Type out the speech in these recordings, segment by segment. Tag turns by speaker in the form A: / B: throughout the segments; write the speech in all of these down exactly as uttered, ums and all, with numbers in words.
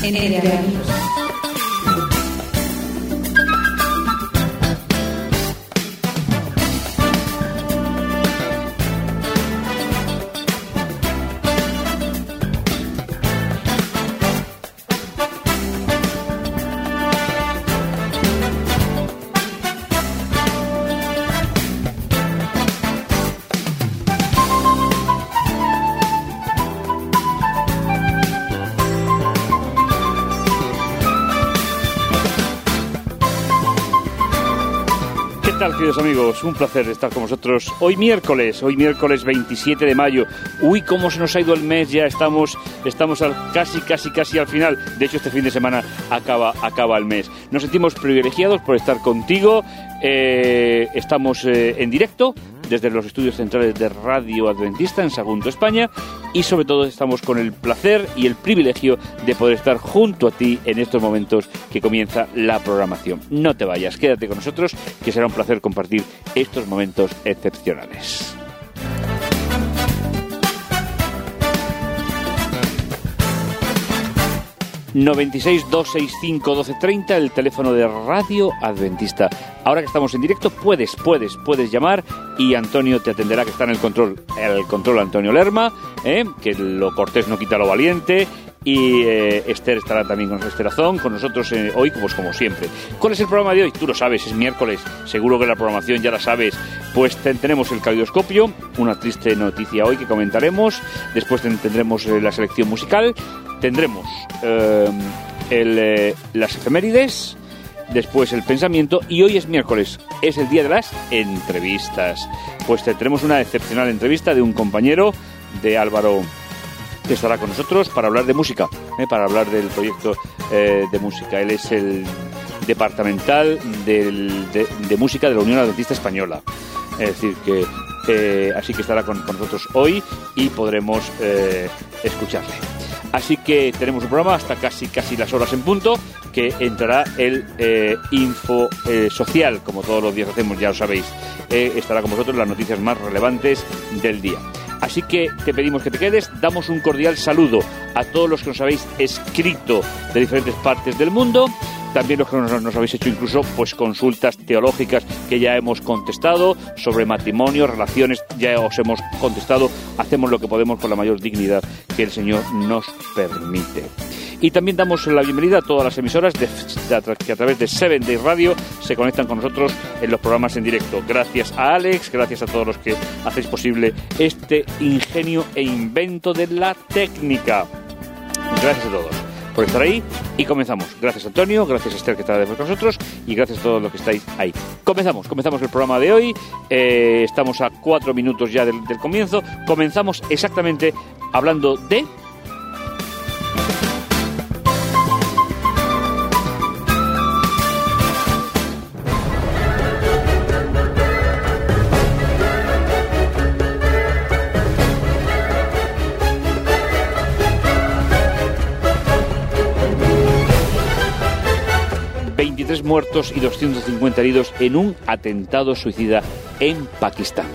A: Entre amigos.
B: Queridos amigos, un placer estar con vosotros hoy miércoles, hoy miércoles veintisiete de mayo. Uy, cómo se nos ha ido el mes, ya estamos estamos al, casi, casi, casi al final. De hecho, este fin de semana acaba, acaba el mes. Nos sentimos privilegiados por estar contigo. Eh, estamos eh, en directo desde los estudios centrales de Radio Adventista en Sagunto, España, y sobre todo estamos con el placer y el privilegio de poder estar junto a ti en estos momentos que comienza la programación. No te vayas, quédate con nosotros, que será un placer compartir estos momentos excepcionales. noventa y seis, doscientos sesenta y cinco, doce treinta, el teléfono de Radio Adventista. Ahora que estamos en directo, puedes, puedes, puedes llamar y Antonio te atenderá, que está en el control, el control Antonio Lerma, ¿eh? Que lo cortés no quita lo valiente. Y eh, Esther estará también con Esther Azón, con nosotros eh, hoy, pues como siempre. ¿Cuál es el programa de hoy? Tú lo sabes, es miércoles, seguro que la programación ya la sabes. Pues ten, tenemos el caleidoscopio, una triste noticia hoy que comentaremos. Después ten, tendremos eh, la selección musical, tendremos eh, el, eh, las efemérides, después el pensamiento, y hoy es miércoles, es el día de las entrevistas. Pues tendremos una excepcional entrevista de un compañero, de Álvaro, que estará con nosotros para hablar de música, ¿eh? para hablar del proyecto eh, de música. Él es el departamental del, de, de música de la Unión Adventista Española. Es decir, que eh, así que estará con, con nosotros hoy y podremos eh, escucharle. Así que tenemos un programa hasta casi casi las horas en punto, que entrará el eh, info eh, social, como todos los días hacemos, ya lo sabéis. Eh, estará con vosotros las noticias más relevantes del día. Así que te pedimos que te quedes. Damos un cordial saludo a todos los que nos habéis escrito de diferentes partes del mundo. También los que nos, nos habéis hecho incluso pues consultas teológicas que ya hemos contestado, sobre matrimonio, relaciones, ya os hemos contestado. Hacemos lo que podemos con la mayor dignidad que el Señor nos permite. Y también damos la bienvenida a todas las emisoras de, de, que a través de Seven Day Radio se conectan con nosotros en los programas en directo. Gracias a Alex, gracias a todos los que hacéis posible este ingenio e invento de la técnica. Gracias a todos por estar ahí y comenzamos. Gracias Antonio, gracias Esther que está después con nosotros y gracias a todos los que estáis ahí. Comenzamos, comenzamos el programa de hoy. Eh, estamos a cuatro minutos ya del, del comienzo. Comenzamos exactamente hablando de... veintitrés muertos y doscientos cincuenta heridos en un atentado suicida en Pakistán.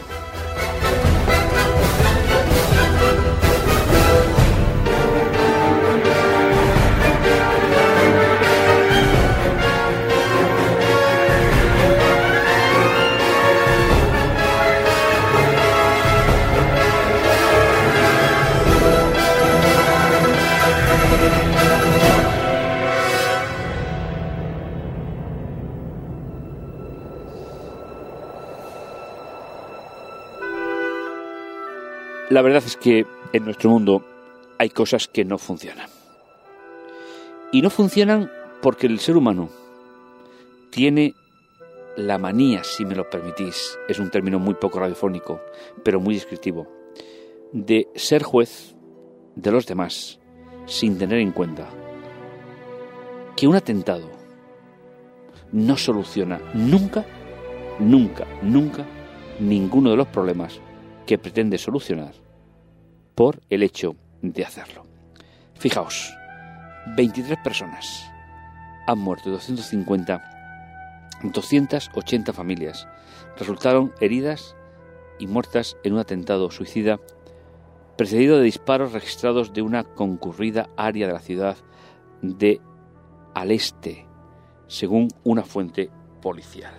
B: La verdad es que en nuestro mundo hay cosas que no funcionan. Y no funcionan porque el ser humano tiene la manía, si me lo permitís, es un término muy poco radiofónico, pero muy descriptivo, de ser juez de los demás sin tener en cuenta que un atentado no soluciona nunca, nunca, nunca ninguno de los problemas que pretende solucionar por el hecho de hacerlo. Fijaos, veintitrés personas han muerto y doscientas cincuenta, doscientas ochenta familias resultaron heridas y muertas en un atentado suicida precedido de disparos registrados de una concurrida área de la ciudad de al este, según una fuente policial.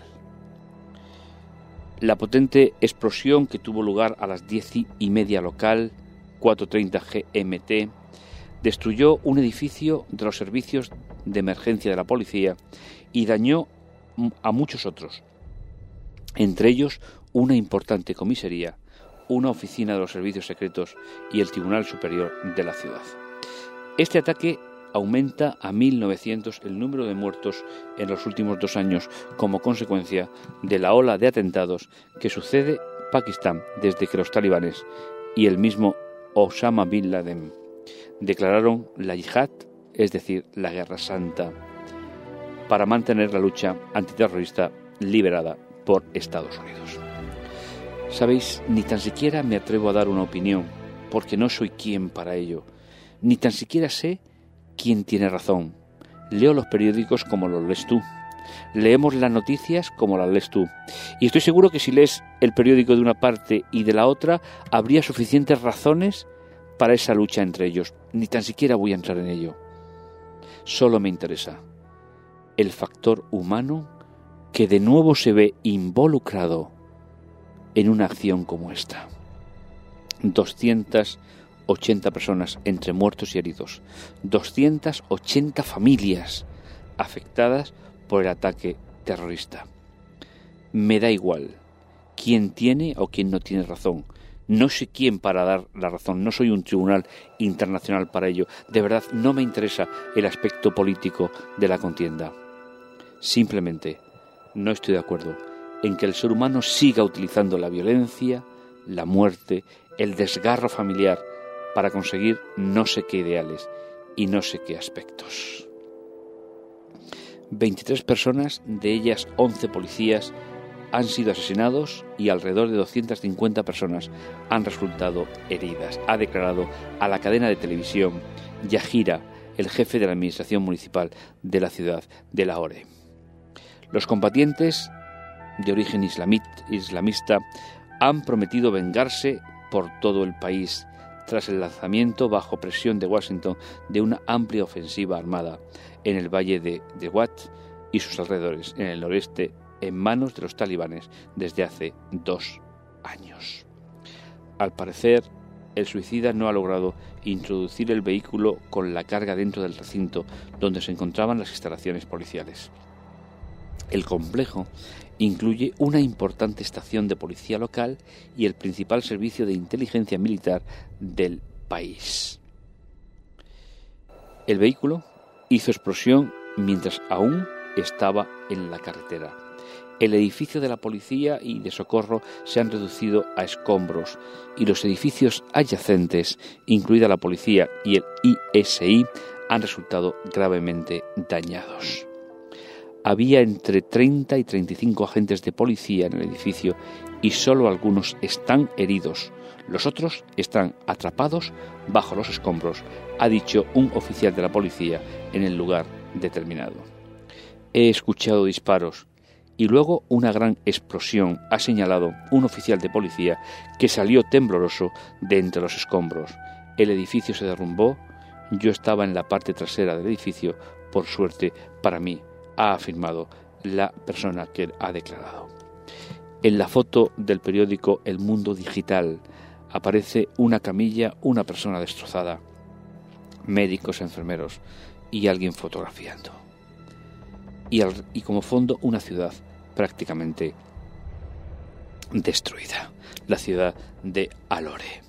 B: La potente explosión que tuvo lugar a las diez y media local, cuatro treinta G M T, destruyó un edificio de los servicios de emergencia de la policía y dañó a muchos otros, entre ellos una importante comisaría, una oficina de los servicios secretos y el Tribunal Superior de la ciudad. Este ataque aumenta a mil novecientos el número de muertos en los últimos dos años como consecuencia de la ola de atentados que sucede Pakistán desde que los talibanes y el mismo Osama Bin Laden declararon la yihad, es decir, la guerra santa, para mantener la lucha antiterrorista liderada por Estados Unidos. Sabéis, ni tan siquiera me atrevo a dar una opinión, porque no soy quien para ello, ni tan siquiera sé quién tiene razón. Leo los periódicos como los lees tú, leemos las noticias como las lees tú, y estoy seguro que si lees el periódico de una parte y de la otra, habría suficientes razones para esa lucha entre ellos. Ni tan siquiera voy a entrar en ello. Solo me interesa el factor humano que de nuevo se ve involucrado en una acción como esta. doscientas ochenta personas entre muertos y heridos, doscientas ochenta familias afectadas por el ataque terrorista. Me da igual quién tiene o quién no tiene razón. No sé quién para dar la razón, no soy un tribunal internacional para ello. De verdad, no me interesa el aspecto político de la contienda. Simplemente no estoy de acuerdo en que el ser humano siga utilizando la violencia, la muerte, el desgarro familiar para conseguir no sé qué ideales y no sé qué aspectos. veintitrés personas, de ellas once policías, han sido asesinados y alrededor de doscientas cincuenta personas han resultado heridas, ha declarado a la cadena de televisión Yajira, el jefe de la administración municipal de la ciudad de Lahore. Los combatientes de origen islamit, islamista han prometido vengarse por todo el país tras el lanzamiento bajo presión de Washington de una amplia ofensiva armada en el valle de Dewat y sus alrededores, en el noreste, en manos de los talibanes desde hace dos años. Al parecer, el suicida no ha logrado introducir el vehículo con la carga dentro del recinto donde se encontraban las instalaciones policiales. El complejo incluye una importante estación de policía local y el principal servicio de inteligencia militar del país. El vehículo hizo explosión mientras aún estaba en la carretera. El edificio de la policía y de socorro se han reducido a escombros y los edificios adyacentes, incluida la policía y el I S I, han resultado gravemente dañados. Había entre treinta y treinta y cinco agentes de policía en el edificio y solo algunos están heridos. Los otros están atrapados bajo los escombros, ha dicho un oficial de la policía en el lugar determinado. He escuchado disparos y luego una gran explosión, ha señalado un oficial de policía que salió tembloroso de entre los escombros. El edificio se derrumbó, yo estaba en la parte trasera del edificio, por suerte para mí, ha afirmado la persona que ha declarado. En la foto del periódico El Mundo Digital aparece una camilla, una persona destrozada, médicos, enfermeros y alguien fotografiando. Y, al, y como fondo una ciudad prácticamente destruida, la ciudad de Alore.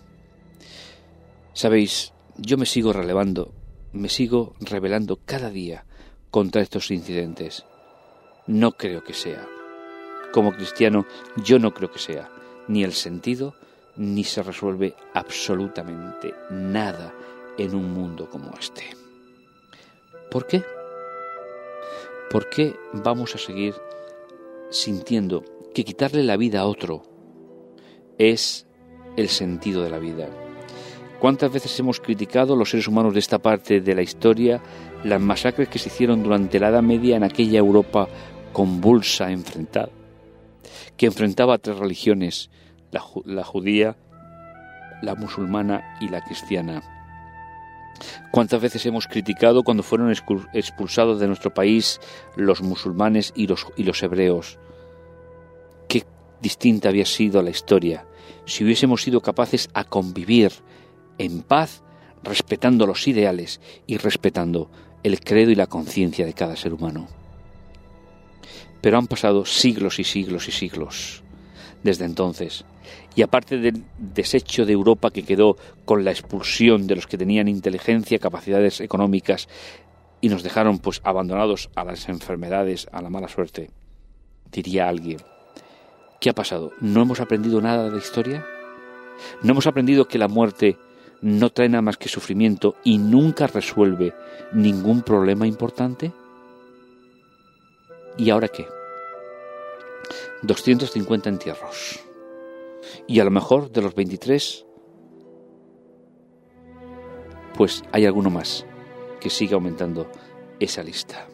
B: Sabéis, yo me sigo relevando, me sigo rebelando cada día contra estos incidentes. No creo que sea. Como cristiano, yo no creo que sea ni el sentido, ni se resuelve absolutamente nada en un mundo como este. ¿Por qué? ¿Por qué vamos a seguir sintiendo que quitarle la vida a otro es el sentido de la vida? ¿Cuántas veces hemos criticado los seres humanos de esta parte de la historia las masacres que se hicieron durante la Edad Media en aquella Europa convulsa, enfrentada, que enfrentaba a tres religiones, la, la judía, la musulmana y la cristiana? ¿Cuántas veces hemos criticado cuando fueron expulsados de nuestro país los musulmanes y los, y los hebreos? Qué distinta había sido la historia si hubiésemos sido capaces a convivir en paz, respetando los ideales y respetando el credo y la conciencia de cada ser humano. Pero han pasado siglos y siglos y siglos desde entonces. Y aparte del desecho de Europa que quedó con la expulsión de los que tenían inteligencia, capacidades económicas y nos dejaron pues abandonados a las enfermedades, a la mala suerte, diría alguien, ¿qué ha pasado? ¿No hemos aprendido nada de la historia? ¿No hemos aprendido que la muerte no trae nada más que sufrimiento y nunca resuelve ningún problema importante? ¿Y ahora qué? doscientos cincuenta entierros. Y a lo mejor de los veintitrés, pues hay alguno más que sigue aumentando esa lista.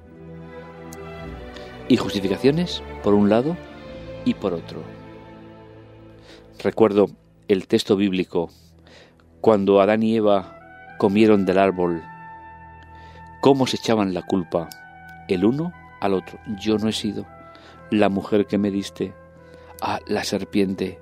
B: Y justificaciones por un lado y por otro. Recuerdo el texto bíblico cuando Adán y Eva comieron del árbol, cómo se echaban la culpa el uno al otro. Yo no he sido, la mujer que me diste, a la serpiente.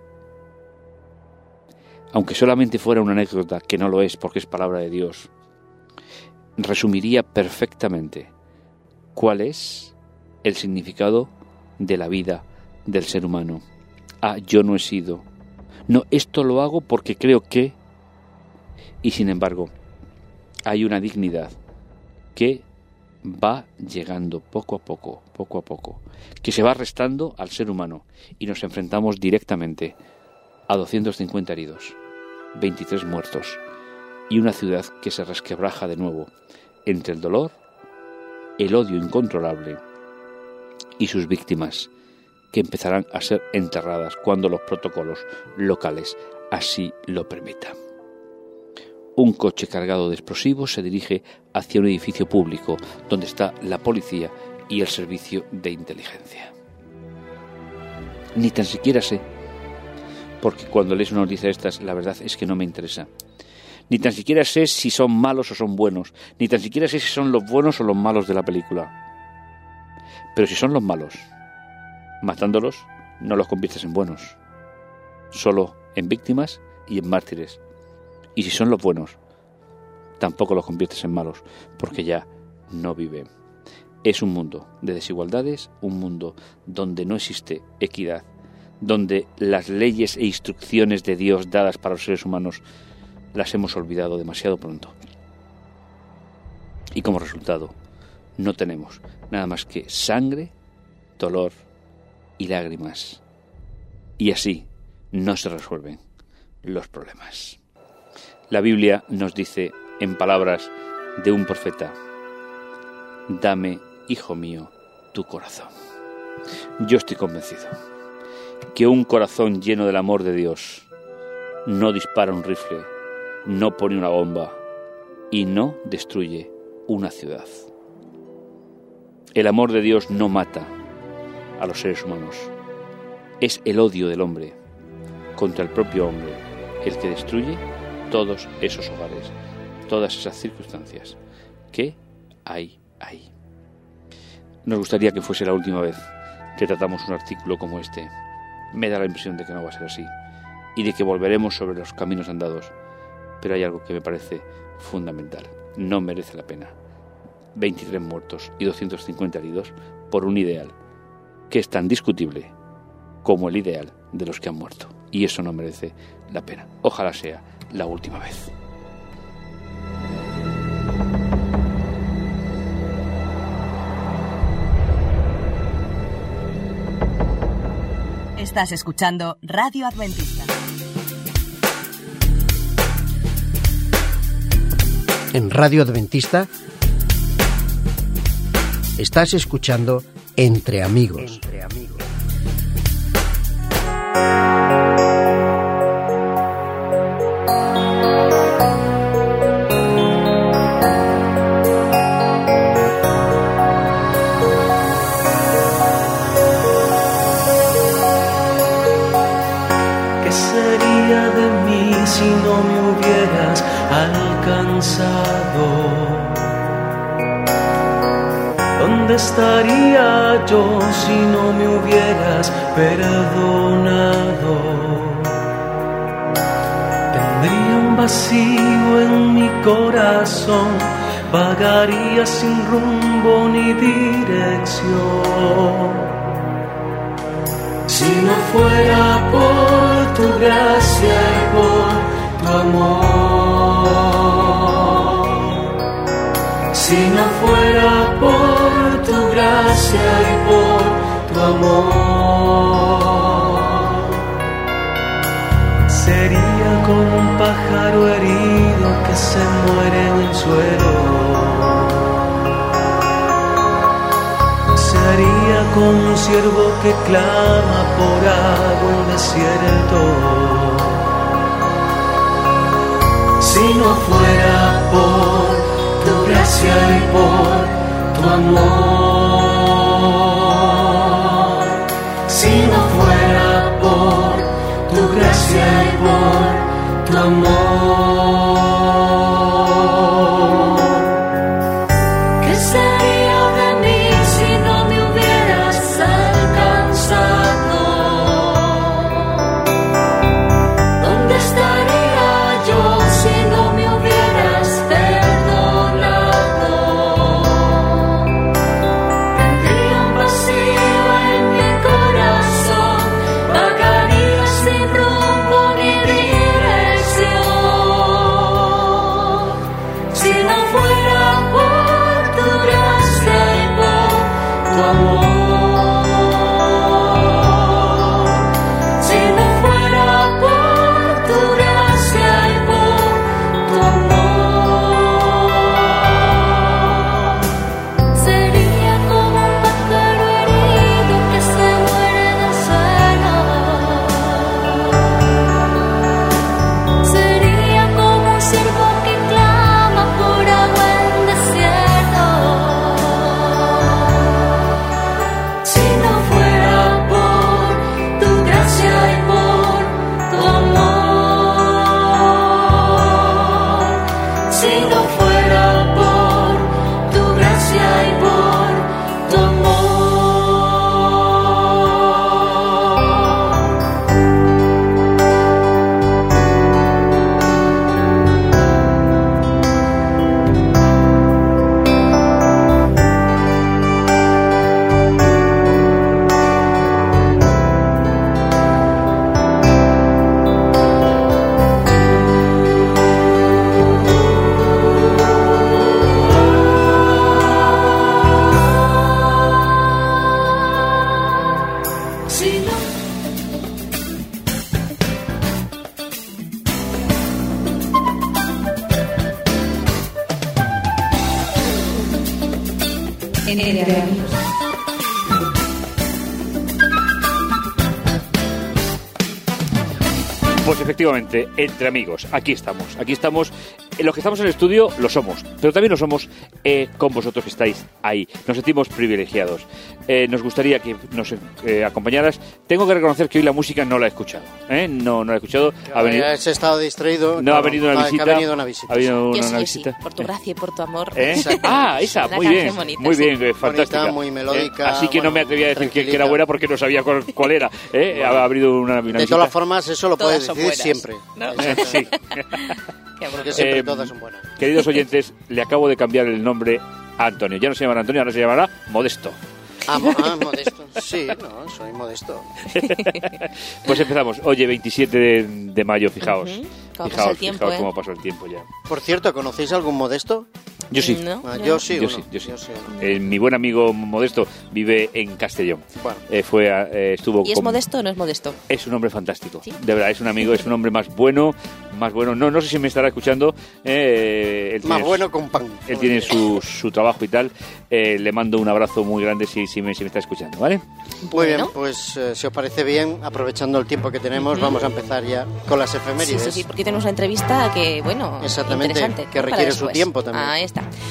B: Aunque solamente fuera una anécdota, que no lo es porque es palabra de Dios, resumiría perfectamente cuál es el significado de la vida del ser humano. Ah, yo no he sido. No, esto lo hago porque creo que... Y sin embargo, hay una dignidad que va llegando poco a poco, poco a poco, que se va restando al ser humano y nos enfrentamos directamente a doscientos cincuenta heridos, veintitrés muertos y una ciudad que se resquebraja de nuevo entre el dolor, el odio incontrolable y sus víctimas que empezarán a ser enterradas cuando los protocolos locales así lo permitan. Un coche cargado de explosivos se dirige hacia un edificio público donde está la policía y el servicio de inteligencia. Ni tan siquiera sé, porque cuando lees una noticia de estas, la verdad es que no me interesa. Ni tan siquiera sé si son malos o son buenos. Ni tan siquiera sé si son los buenos o los malos de la película. Pero si son los malos, matándolos, no los conviertes en buenos. Solo en víctimas y en mártires. Y si son los buenos, tampoco los conviertes en malos, porque ya no viven. Es un mundo de desigualdades, un mundo donde no existe equidad, donde las leyes e instrucciones de Dios dadas para los seres humanos las hemos olvidado demasiado pronto. Y como resultado, no tenemos nada más que sangre, dolor y lágrimas. Y así no se resuelven los problemas. La Biblia nos dice en palabras de un profeta: dame, hijo mío, tu corazón. Yo estoy convencido que un corazón lleno del amor de Dios no dispara un rifle, no pone una bomba y no destruye una ciudad. El amor de Dios no mata a los seres humanos. Es el odio del hombre contra el propio hombre el que destruye todos esos hogares, todas esas circunstancias que hay ahí. Nos gustaría que fuese la última vez que tratamos un artículo como este. Me da la impresión de que no va a ser así y de que volveremos sobre los caminos andados, pero hay algo que me parece fundamental. No merece la pena veintitrés muertos y doscientos cincuenta heridos por un ideal que es tan discutible como el ideal de los que han muerto, y eso no merece la pena. Ojalá sea la última vez.
A: Estás escuchando Radio Adventista.
C: En Radio Adventista estás escuchando Entre Amigos. Entre Amigos.
D: ¿Qué sería de mí si no me hubieras alcanzado. ¿Dónde estaría yo si no me hubieras perdonado? Tendría un vacío en mi corazón, vagaría sin rumbo ni dirección. Si no fuera por tu gracia y por tu amor, si no fuera por tu gracia y por tu amor, sería como un pájaro herido que se muere en el suelo. Sería como un ciervo que clama por agua en desierto. Si no fuera por tu gracia y por tu amor, si no fuera por tu gracia y por tu amor, ¿qué sería de mí si no me hubieras alcanzado? ¿Dónde estaría yo si no me hubieras perdonado? Tendría un vacío en mi corazón, vagaría sin rumbo ni dirección. Si no fuera por tu gracia y por tu amor, si no fuera por tu gracia y por tu amor, sería como un pájaro herido que se muere en el suelo. Sería como un ciervo que clama por agua en desierto. Si no fuera por tu gracia y por tu amor, si no fuera por tu gracia y por tu amor. Si no
A: Entre amigos.
B: Pues efectivamente, entre amigos, aquí estamos, aquí estamos. Los que estamos en el estudio lo somos, pero también lo somos eh, con vosotros que estáis ahí. Nos sentimos privilegiados. Eh, nos gustaría que nos eh, acompañaras. Tengo que reconocer que hoy la música no la he escuchado. ¿eh? No, no la he escuchado. Ha venido,
E: has estado distraído.
B: no, ha venido una
E: ha-
B: visita.
E: Ha venido una visita.
B: Ha venido
F: Yo
B: una,
F: sí,
B: una
F: yo sí,
B: visita.
F: por tu gracia y por tu amor.
B: ¿Eh?
E: Exacto.
B: Ah, esa,
F: Una
B: muy
F: canción
B: bien,
F: bonita,
B: muy
F: sí.
B: bien, eh, fantástica.
E: muy melódica,
B: ¿eh? Así que no
E: bueno,
B: me atrevía a decir que, que era
E: tranquilita.
B: buena porque no sabía cuál, cuál era. ¿eh? Ha habido una, una
E: De
B: visita.
E: todas formas, eso lo
F: Todas
E: puedes
F: son
E: decir
F: buenas,
E: siempre.
F: ¿no?
B: Eh, sí.
F: Qué
E: Porque
F: bonito.
E: siempre
B: Eh,
E: todas son buenas.
B: Queridos oyentes, le acabo de cambiar el nombre a Antonio. Ya no se llamará Antonio, ahora se llamará Modesto.
E: Ah, mo- ah, modesto. Sí, no, soy modesto.
B: Pues empezamos. Oye, veintisiete de, de mayo, fijaos.
F: Ujú. Cómo pasa
B: Fijaos,
F: el tiempo,
B: fijaos
F: ¿eh?
B: cómo pasó el tiempo ya.
E: Por cierto, ¿conocéis algún modesto?
B: Yo sí.
F: ¿No?
E: Ah,
F: Yo
E: yo
F: no.
E: sí,
B: Yo
E: uno.
B: sí, yo sí.
E: Yo sí, uno.
B: Eh, mi buen amigo Modesto vive en Castellón.
E: Bueno.
B: Eh, fue, a- eh, estuvo
F: ¿Y es
B: con-
F: modesto o no es modesto?
B: Es un hombre fantástico.
F: ¿Sí?
B: De verdad, es un amigo, es un hombre más bueno, más bueno. No, no sé si me estará escuchando. eh, él
E: Más
B: tiene-
E: bueno con pan.
B: Él tiene su, su trabajo y tal. Eh, le mando un abrazo muy grande si, si, me, si me está escuchando, ¿vale?
E: Muy bien,
F: Bueno.
E: pues eh, si os parece bien, aprovechando el tiempo que tenemos, vamos a empezar ya con las
F: Sí,
E: efemérides.
F: sí, sí, porque tenemos una entrevista que, bueno,
E: Exactamente,
F: interesante.
E: que
F: ¿no? Para
E: requiere su
F: después.
E: tiempo también.
F: Ahí está.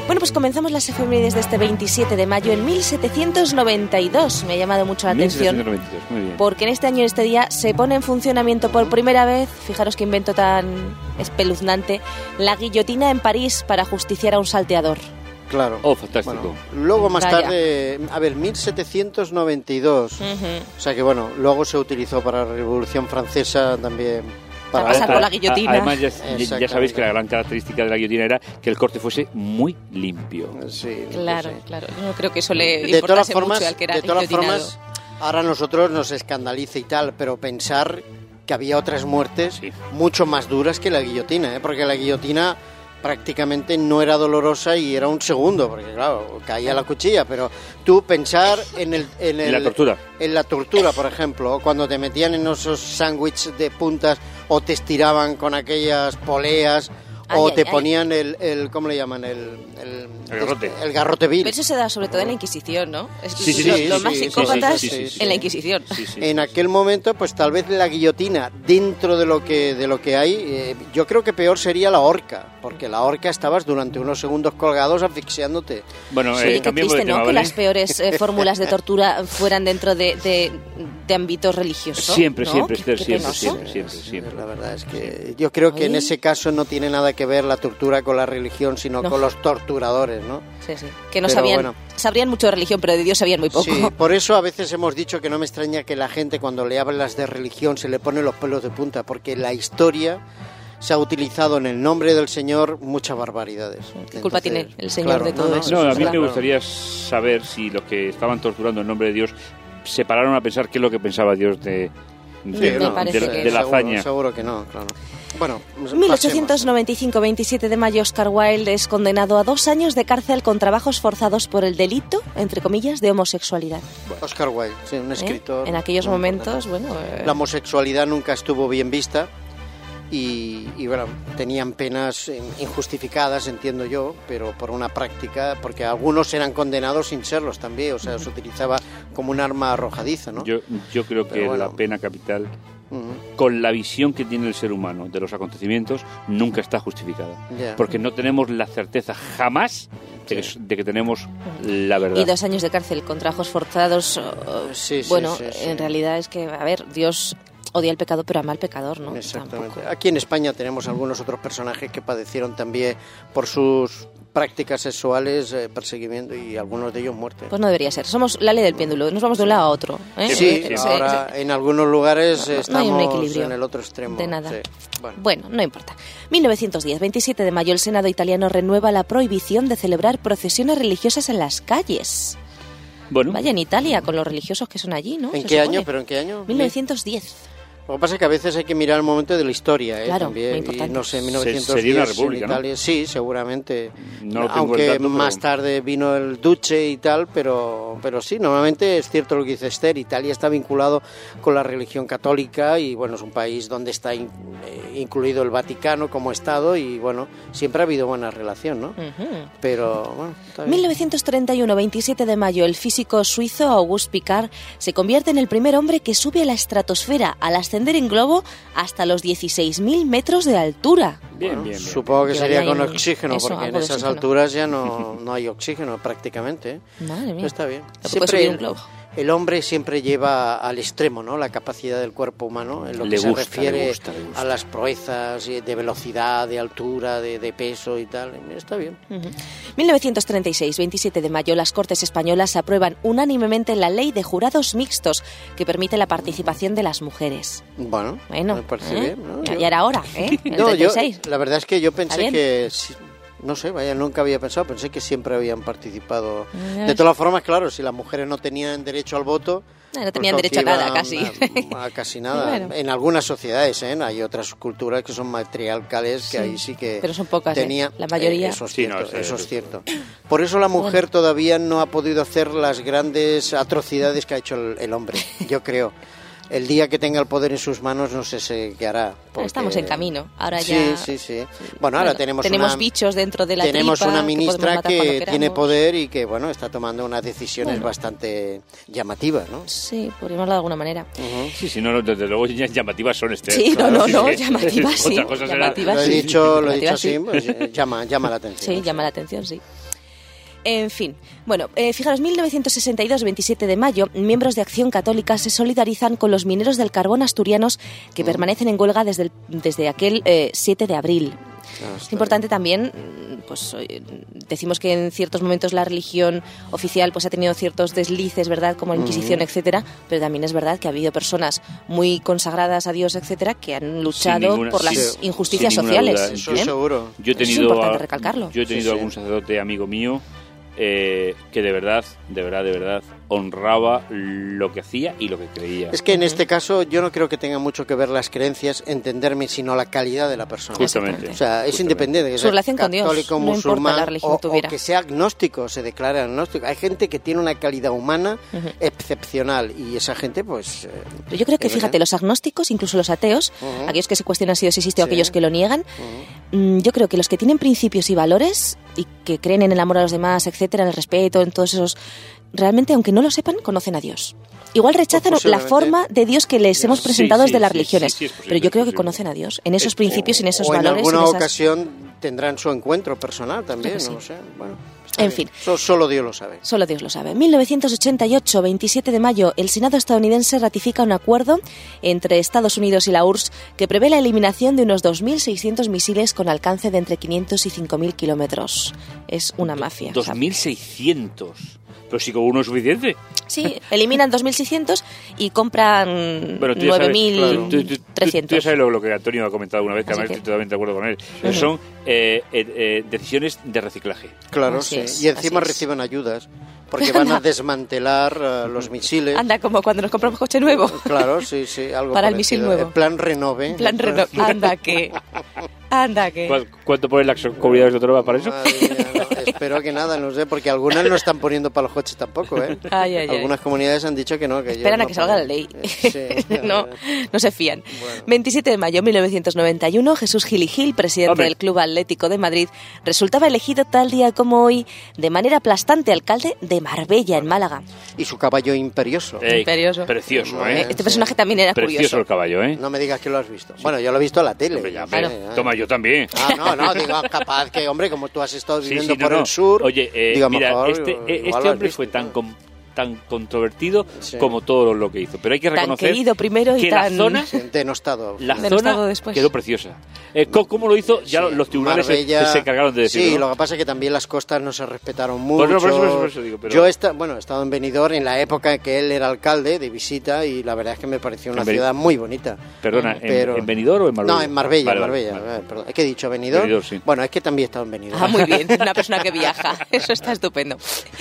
F: Bueno, pues comenzamos las efemérides de este veintisiete de mayo en mil setecientos noventa y dos. Me ha llamado mucho la atención.
B: mil setecientos noventa y dos, muy bien.
F: Porque en este año, en este día, se pone en funcionamiento por primera vez, fijaros qué invento tan espeluznante, la guillotina en París para justiciar a un salteador.
E: Claro.
B: Oh, fantástico.
E: Bueno, luego más
F: Vaya.
E: tarde, a ver, mil setecientos noventa y dos.
F: Ujú.
E: O sea que bueno, luego se utilizó para la Revolución Francesa también. Para
F: pasar
B: A-
F: por la
B: a-
F: guillotina.
B: Además, ya, ya- ya
E: Exactamente.
B: sabéis que la gran característica de la guillotina era que el corte fuese muy limpio.
E: Sí,
F: Claro,
E: no sé.
F: claro. Yo no creo que eso le
E: De todas
F: importase
E: formas,
F: mucho al que era
E: de todas
F: guillotinado.
E: formas, ahora a nosotros nos escandaliza y tal, pero pensar que había otras muertes
B: Sí.
E: mucho más duras que la guillotina, ¿eh? Porque la guillotina prácticamente no era dolorosa y era un segundo, porque claro, caía la cuchilla, pero tú pensar en el... En, el,
B: En la tortura.
E: En la tortura, por ejemplo, cuando te metían en esos sándwiches de puntas o te estiraban con aquellas poleas
F: Ay,
E: o
F: ay,
E: te
F: ay.
E: ponían el, el... ¿Cómo le llaman? El, el,
B: El garrote.
E: El garrote vil.
F: Pero eso se da sobre todo en la Inquisición, ¿no? Es
B: Sí, sí,
F: lo-
B: sí,
F: los
E: sí,
F: más
E: sí,
F: psicópatas
E: sí, sí, sí, sí.
F: en la Inquisición.
B: Sí, sí.
E: En aquel momento, pues tal vez la guillotina, dentro de lo que de lo que hay, eh, yo creo que peor sería la horca, porque la horca estabas durante unos segundos colgados asfixiándote.
B: Bueno,
F: Sí,
B: eh,
F: qué
B: cambiemos de
F: triste, ¿no?
B: tema,
F: Que
B: ¿vale?
F: las peores eh, fórmulas de tortura fueran dentro de, de, de ámbitos religiosos.
B: Siempre,
F: ¿no?
B: siempre,
F: Qué-
B: Esther,
F: qué
B: siempre,
F: penoso.
B: siempre, siempre, siempre.
E: La verdad es que yo creo que en
F: Ay.
E: ese caso no tiene nada que ver la tortura con la religión, sino
F: No.
E: con los torturadores, ¿no?
F: Sí, sí. Que no
E: Pero
F: sabían,
E: bueno.
F: sabrían mucho de religión, pero de Dios sabían muy poco.
E: Sí, por eso a veces hemos dicho que no me extraña que la gente cuando le hablas de religión se le ponen los pelos de punta, porque la historia se ha utilizado en el nombre del Señor muchas barbaridades.
F: ¿Qué culpa tiene el Señor de todo eso?
B: No, a mí
F: Claro.
B: me gustaría saber si los que estaban torturando en nombre de Dios se pararon a pensar qué es lo que pensaba Dios de, de,
F: Sí, me
B: de-
F: parece
B: de-
F: que-
B: de la
E: seguro,
B: hazaña.
E: Seguro que no, claro. Bueno,
F: mil ochocientos noventa y cinco, veintisiete de mayo, Oscar Wilde es condenado a dos años de cárcel con trabajos forzados por el delito, entre comillas, de homosexualidad.
E: pasemos. Oscar Wilde, sí, un
F: ¿eh?
E: escritor.
F: En aquellos
E: muy
F: momentos,
E: importante.
F: bueno... eh,
E: La homosexualidad nunca estuvo bien vista y, y, bueno, tenían penas eh, injustificadas, entiendo yo, pero por una práctica, porque algunos eran condenados sin serlos también, o sea, se utilizaba como un arma arrojadiza, ¿no?
B: Yo, yo creo que
E: Pero bueno.
B: la pena capital,
E: Ujú.
B: con la visión que tiene el ser humano de los acontecimientos, nunca está justificada.
E: Ya.
B: Porque no tenemos la certeza jamás de que, de que tenemos la verdad.
F: Y dos años de cárcel con trabajos forzados. oh,
E: Sí, sí,
F: bueno,
E: sí, sí.
F: en realidad es que, a ver, Dios odia el pecado, pero ama al pecador, ¿no?
E: Exactamente.
F: Tampoco.
E: Aquí en España tenemos algunos otros personajes que padecieron también por sus prácticas sexuales, eh, perseguimiento y algunos de ellos muerte.
F: Pues no debería ser. Somos la ley del péndulo, nos vamos de un lado a otro. ¿eh?
E: Sí,
B: Sí, sí.
E: ahora en algunos lugares
F: No, no hay
E: estamos
F: un equilibrio
E: en el otro extremo.
F: de nada.
E: Sí. Bueno.
F: Bueno, no importa. mil novecientos diez, veintisiete de mayo, el Senado italiano renueva la prohibición de celebrar procesiones religiosas en las calles.
B: Bueno,
F: Vaya, en Italia, con los religiosos que son allí, ¿no?
E: ¿En
F: Se
E: qué
F: supone.
E: año? ¿Pero en qué año?
F: mil novecientos diez.
E: Lo que pasa es que a veces hay que mirar el momento de la historia, ¿eh?
F: Claro,
E: También.
F: muy
E: Y
F: importante.
E: no sé, en
B: Se-
E: mil novecientos diez
B: sería una república,
E: en
B: ¿no?
E: Italia, sí, seguramente.
B: No lo tengo el
E: Aunque
B: dato, pero-
E: más tarde vino el duce y tal, pero, pero sí, normalmente es cierto lo que dice Esther. Italia está vinculado con la religión católica y bueno, es un país donde está in- eh, incluido el Vaticano como Estado y bueno, siempre ha habido buena relación, ¿no?
F: Ujú.
E: Pero bueno, está bien.
F: mil novecientos treinta y uno, veintisiete de mayo, el físico suizo Auguste Piccard se convierte en el primer hombre que sube a la estratosfera al ascender en globo hasta los dieciséis mil metros de altura.
B: bien, bien, bien.
E: Supongo que
F: Llevaría
E: sería con
F: ahí
E: oxígeno,
F: eso,
E: porque en
F: algo de
E: esas
F: oxígeno.
E: alturas ya no, no hay oxígeno prácticamente. ¿eh?
F: Madre mía.
E: Está bien.
F: Lo que puede subir un globo.
E: el hombre siempre lleva al extremo, ¿no? La capacidad del cuerpo humano en lo
B: Le
E: que
B: gusta,
E: se refiere
B: le gusta, le gusta.
E: a las proezas y de velocidad, de altura, de, de peso y tal. Está bien.
F: Ujú. mil novecientos treinta y seis, veintisiete de mayo, las Cortes Españolas aprueban unánimemente la ley de jurados mixtos que permite la participación de las mujeres.
E: Bueno,
F: Bueno,
E: me parece
F: ¿eh?
E: bien. ¿no?
F: ya,
E: Yo-
F: ya era hora, ¿eh? En el
E: No, yo,
F: treinta y seis.
E: la verdad es que yo pensé
F: bien?
E: que, sí, no sé, vaya, nunca había pensado, pensé que siempre habían participado.
F: Ya.
E: De todas formas, claro, si las mujeres no tenían derecho al voto...
F: No, no tenían
E: pues
F: derecho a nada,
E: iban
F: casi.
E: A, a casi nada.
F: Bueno.
E: En algunas sociedades, ¿eh? Hay otras culturas que son matriarcales que
F: Sí,
E: ahí sí que...
F: pero son pocas, ¿eh?
E: tenía,
F: La mayoría.
E: eh, eso es
B: Sí,
E: cierto,
B: no, sí,
E: eso es
B: sí.
E: cierto. Por eso la mujer todavía no ha podido hacer las grandes atrocidades que ha hecho el, el hombre, yo creo. El día que tenga el poder en sus manos no sé sé qué hará. porque-
F: Estamos en camino. Ahora
E: Sí,
F: ya.
E: sí, sí. Bueno, ahora
F: Bueno,
E: tenemos
F: tenemos
E: una,
F: bichos dentro de la
E: tenemos
F: tripa
E: una
F: que podemos
E: ministra
F: matar
E: que,
F: cuando
E: tiene
F: queramos.
E: poder y que, bueno, está tomando unas decisiones
F: Bueno.
E: bastante llamativas, ¿no?
F: Sí, podríamos de alguna manera.
E: Ujú.
B: Sí, sí, no, no, desde luego ya llamativas son este.
F: Sí, no, no, no,
B: Sí.
F: llamativas sí.
B: Otra cosa será-
F: Llamativas
E: Lo he
F: sí.
E: dicho, lo he dicho
F: Llamativas
E: así,
F: sí.
E: pues, llama, llama la atención.
F: Sí, llama la atención, sí. En fin, bueno, eh, fijaros, mil novecientos sesenta y dos, veintisiete de mayo, miembros de Acción Católica se solidarizan con los mineros del carbón asturianos que mm. permanecen en huelga desde, el, desde aquel eh, siete de abril. Ah, es importante bien. también, pues decimos que en ciertos momentos la religión oficial pues ha tenido ciertos deslices, ¿verdad? Como la Inquisición, mm. etcétera, pero también es verdad que ha habido personas muy consagradas a Dios, etcétera, que han luchado ninguna, por las sí, injusticias sociales.
E: Duda. Eso ¿eh? seguro.
B: Yo he tenido,
F: es importante recalcarlo.
B: Yo he tenido sí, algún sacerdote amigo mío eh, que de verdad, de verdad, de verdad honraba lo que hacía y lo que creía.
E: Es que en este caso yo no creo que tenga mucho que ver las creencias, entenderme, sino la calidad de la persona.
B: Justamente.
E: O sea, es
B: justamente.
E: independiente. Que
F: Su relación
E: sea
F: con Dios,
E: católico,
F: no
E: musulmán,
F: la religión
E: o,
F: tuviera.
E: o que sea agnóstico, se declare agnóstico. Hay gente que tiene una calidad humana uh-huh. excepcional y esa gente, pues... Eh,
F: Pero yo creo que, fíjate, los agnósticos, incluso los ateos, uh-huh. aquellos que se cuestionan si Dios existe sí. o aquellos que lo niegan, uh-huh. yo creo que los que tienen principios y valores y que creen en el amor a los demás, etcétera, en el respeto, en todos esos... realmente, aunque no lo sepan, conocen a Dios. Igual rechazan la forma de Dios que les hemos presentado sí, sí, desde las religiones, sí, sí, sí, pero yo creo que conocen a Dios en esos principios y en esos
E: o
F: valores.
E: O en alguna
F: esas...
E: ocasión tendrán su encuentro personal también, sí. no lo sé. Bueno,
F: en
E: bien.
F: fin.
E: So, solo Dios lo sabe.
F: Solo Dios lo sabe. mil novecientos ochenta y ocho, veintisiete de mayo, el Senado estadounidense ratifica un acuerdo entre Estados Unidos y la U R S S que prevé la eliminación de unos dos mil seiscientos misiles con alcance de entre quinientos y cinco mil kilómetros. Es una mafia.
B: dos mil seiscientos. Pero si con uno es suficiente.
F: Sí, eliminan dos mil seiscientos y compran
B: bueno,
F: nueve mil trescientos.
B: Tú, tú ya sabes lo, lo que Antonio ha comentado alguna vez, que además que... estoy totalmente de acuerdo con él. Uh-huh. Son eh, eh, eh, decisiones de reciclaje.
E: Claro, así sí. Es, y encima reciben ayudas. Porque van a desmantelar uh, los misiles.
F: Anda, como cuando nos compramos coche nuevo.
E: Claro, sí, sí. Algo
F: para
E: parecido.
F: El misil nuevo.
E: El plan Renove.
F: Plan Renove. Anda, que... Anda, que...
B: ¿Cuánto ponen las comunidades autónomas para eso?
E: Madre mía, no, espero que nada, no sé, porque algunas no están poniendo para los coches tampoco, ¿eh?
F: Ay, ay,
E: Algunas
F: ay.
E: comunidades han dicho que no. Que
F: Esperan
E: no
F: a que salga la ley.
E: Sí,
F: no, no se fían. Bueno. veintisiete de mayo de mil novecientos noventa y uno, Jesús Gil y Gil, presidente Hombre. del Club Atlético de Madrid, resultaba elegido tal día como hoy, de manera aplastante, alcalde de Marbella, en Málaga.
E: Y su caballo imperioso.
B: Ey,
F: imperioso.
B: Precioso, ¿eh?
F: Este personaje también era
B: precioso
F: curioso.
B: el caballo, ¿eh?
E: No me digas que lo has visto. Sí. Bueno, yo lo he visto en la tele.
B: Hombre, ya,
F: claro.
B: eh, Toma, yo también.
E: Ah, no, no, digo, capaz que, hombre, como tú has estado viviendo
B: sí, sí, no,
E: por
B: no.
E: el sur...
B: Oye, eh,
E: digo,
B: mira,
E: mejor,
B: este, eh, este hombre fue tan... Com- tan controvertido sí. como todo lo que hizo, pero hay que reconocer
F: tan querido primero y
B: que
F: tan...
B: la zona,
E: sí, denostado,
B: la
F: denostado
B: zona
F: después.
B: quedó preciosa. Eh, ¿Cómo lo hizo? Ya sí, los tribunales Marbella, se, se encargaron de decirlo.
E: Sí,
B: ¿no?
E: lo que pasa es que también las costas no se respetaron mucho.
B: Pues no, por eso, por eso, por eso digo, pero...
E: Yo he estado, bueno, he estado en Benidorm en la época en que él era alcalde de visita y la verdad es que me pareció una ciudad muy bonita.
B: Perdona,
E: pero...
B: ¿en, ¿en Benidorm o en Marbella?
E: No, en Marbella,
B: vale,
E: Marbella.
B: Vale, vale.
E: Perdón, ¿es que he dicho Benidorm?
B: Benidorm sí.
E: Bueno, es que también he estado en Benidorm.
F: Ah, muy bien, una persona que viaja. Eso está estupendo.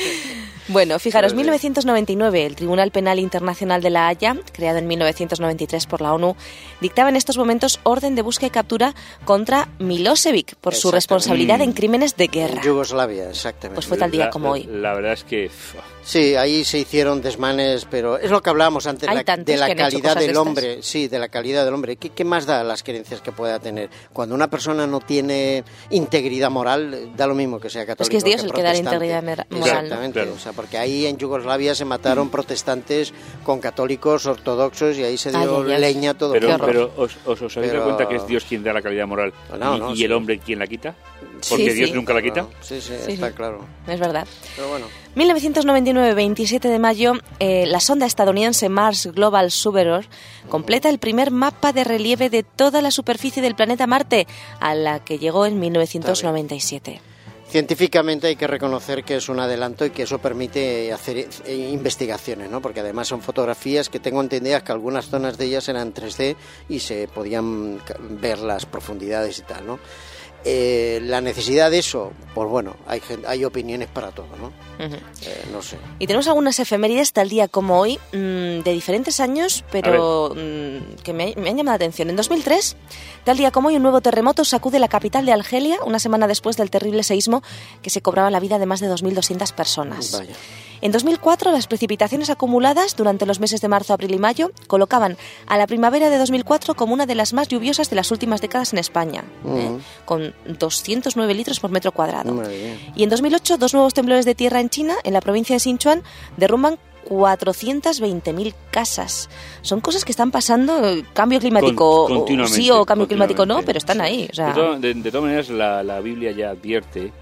F: Bueno, fijaros, mil novecientos noventa y nueve, el Tribunal Penal Internacional de La Haya, creado en mil novecientos noventa y tres por la ONU, dictaba en estos momentos orden de búsqueda y captura contra Milosevic por su responsabilidad en crímenes de guerra.
E: En Yugoslavia, exactamente.
F: Pues fue tal día
B: la,
F: como hoy.
B: La verdad es que...
E: Sí, ahí se hicieron desmanes, pero es lo que hablábamos antes, la, de la calidad del hombre. De sí, de la calidad del hombre. ¿Qué, ¿Qué más da las creencias que pueda tener? Cuando una persona no tiene integridad moral, da lo mismo que sea católico.
F: Es que es Dios
E: que
F: el que da la integridad moral.
E: Exactamente,
B: claro.
E: O sea, porque ahí en Yugoslavia se mataron protestantes con católicos ortodoxos y ahí se dio ay, ay, leña todo.
B: Pero, pero ¿os, os, os habéis
E: pero...
B: dado cuenta que es Dios quien da la calidad moral
E: no,
B: y,
E: no,
B: y
E: sí.
B: el hombre quien la quita? Porque
F: sí,
B: Dios
F: sí.
B: nunca la quita.
E: No, sí, sí,
F: sí,
E: está
F: sí.
E: claro.
F: Es verdad.
E: Pero bueno.
F: mil novecientos noventa y nueve, veintisiete de mayo, eh, la sonda estadounidense Mars Global Surveyor completa el primer mapa de relieve de toda la superficie del planeta Marte, a la que llegó en mil novecientos noventa y siete.
E: Científicamente hay que reconocer que es un adelanto y que eso permite hacer investigaciones, ¿no? Porque además son fotografías que tengo entendidas que algunas zonas de ellas eran tres D y se podían ver las profundidades y tal, ¿no? Eh, la necesidad de eso, pues bueno, hay, hay opiniones para todo, ¿no? Uh-huh. Eh, no sé.
F: Y tenemos algunas efemérides tal día como hoy, mmm, de diferentes años, pero mmm, que me, me han llamado la atención. En dos mil tres, tal día como hoy, un nuevo terremoto sacude la capital de Argelia, una semana después del terrible seísmo que se cobraba la vida de más de dos mil doscientas personas.
E: Vaya.
F: En dos mil cuatro, las precipitaciones acumuladas durante los meses de marzo, abril y mayo colocaban a la primavera de dos mil cuatro como una de las más lluviosas de las últimas décadas en España, uh-huh. eh, con doscientos nueve litros por metro cuadrado. Y en dos mil ocho, dos nuevos temblores de tierra en China, en la provincia de Sichuan, derrumban cuatrocientas veinte mil casas. Son cosas que están pasando, cambio climático
B: Con,
F: sí o cambio climático no, pero están sí. ahí. O sea...
B: de, to- de, de todas maneras, la, la Biblia ya advierte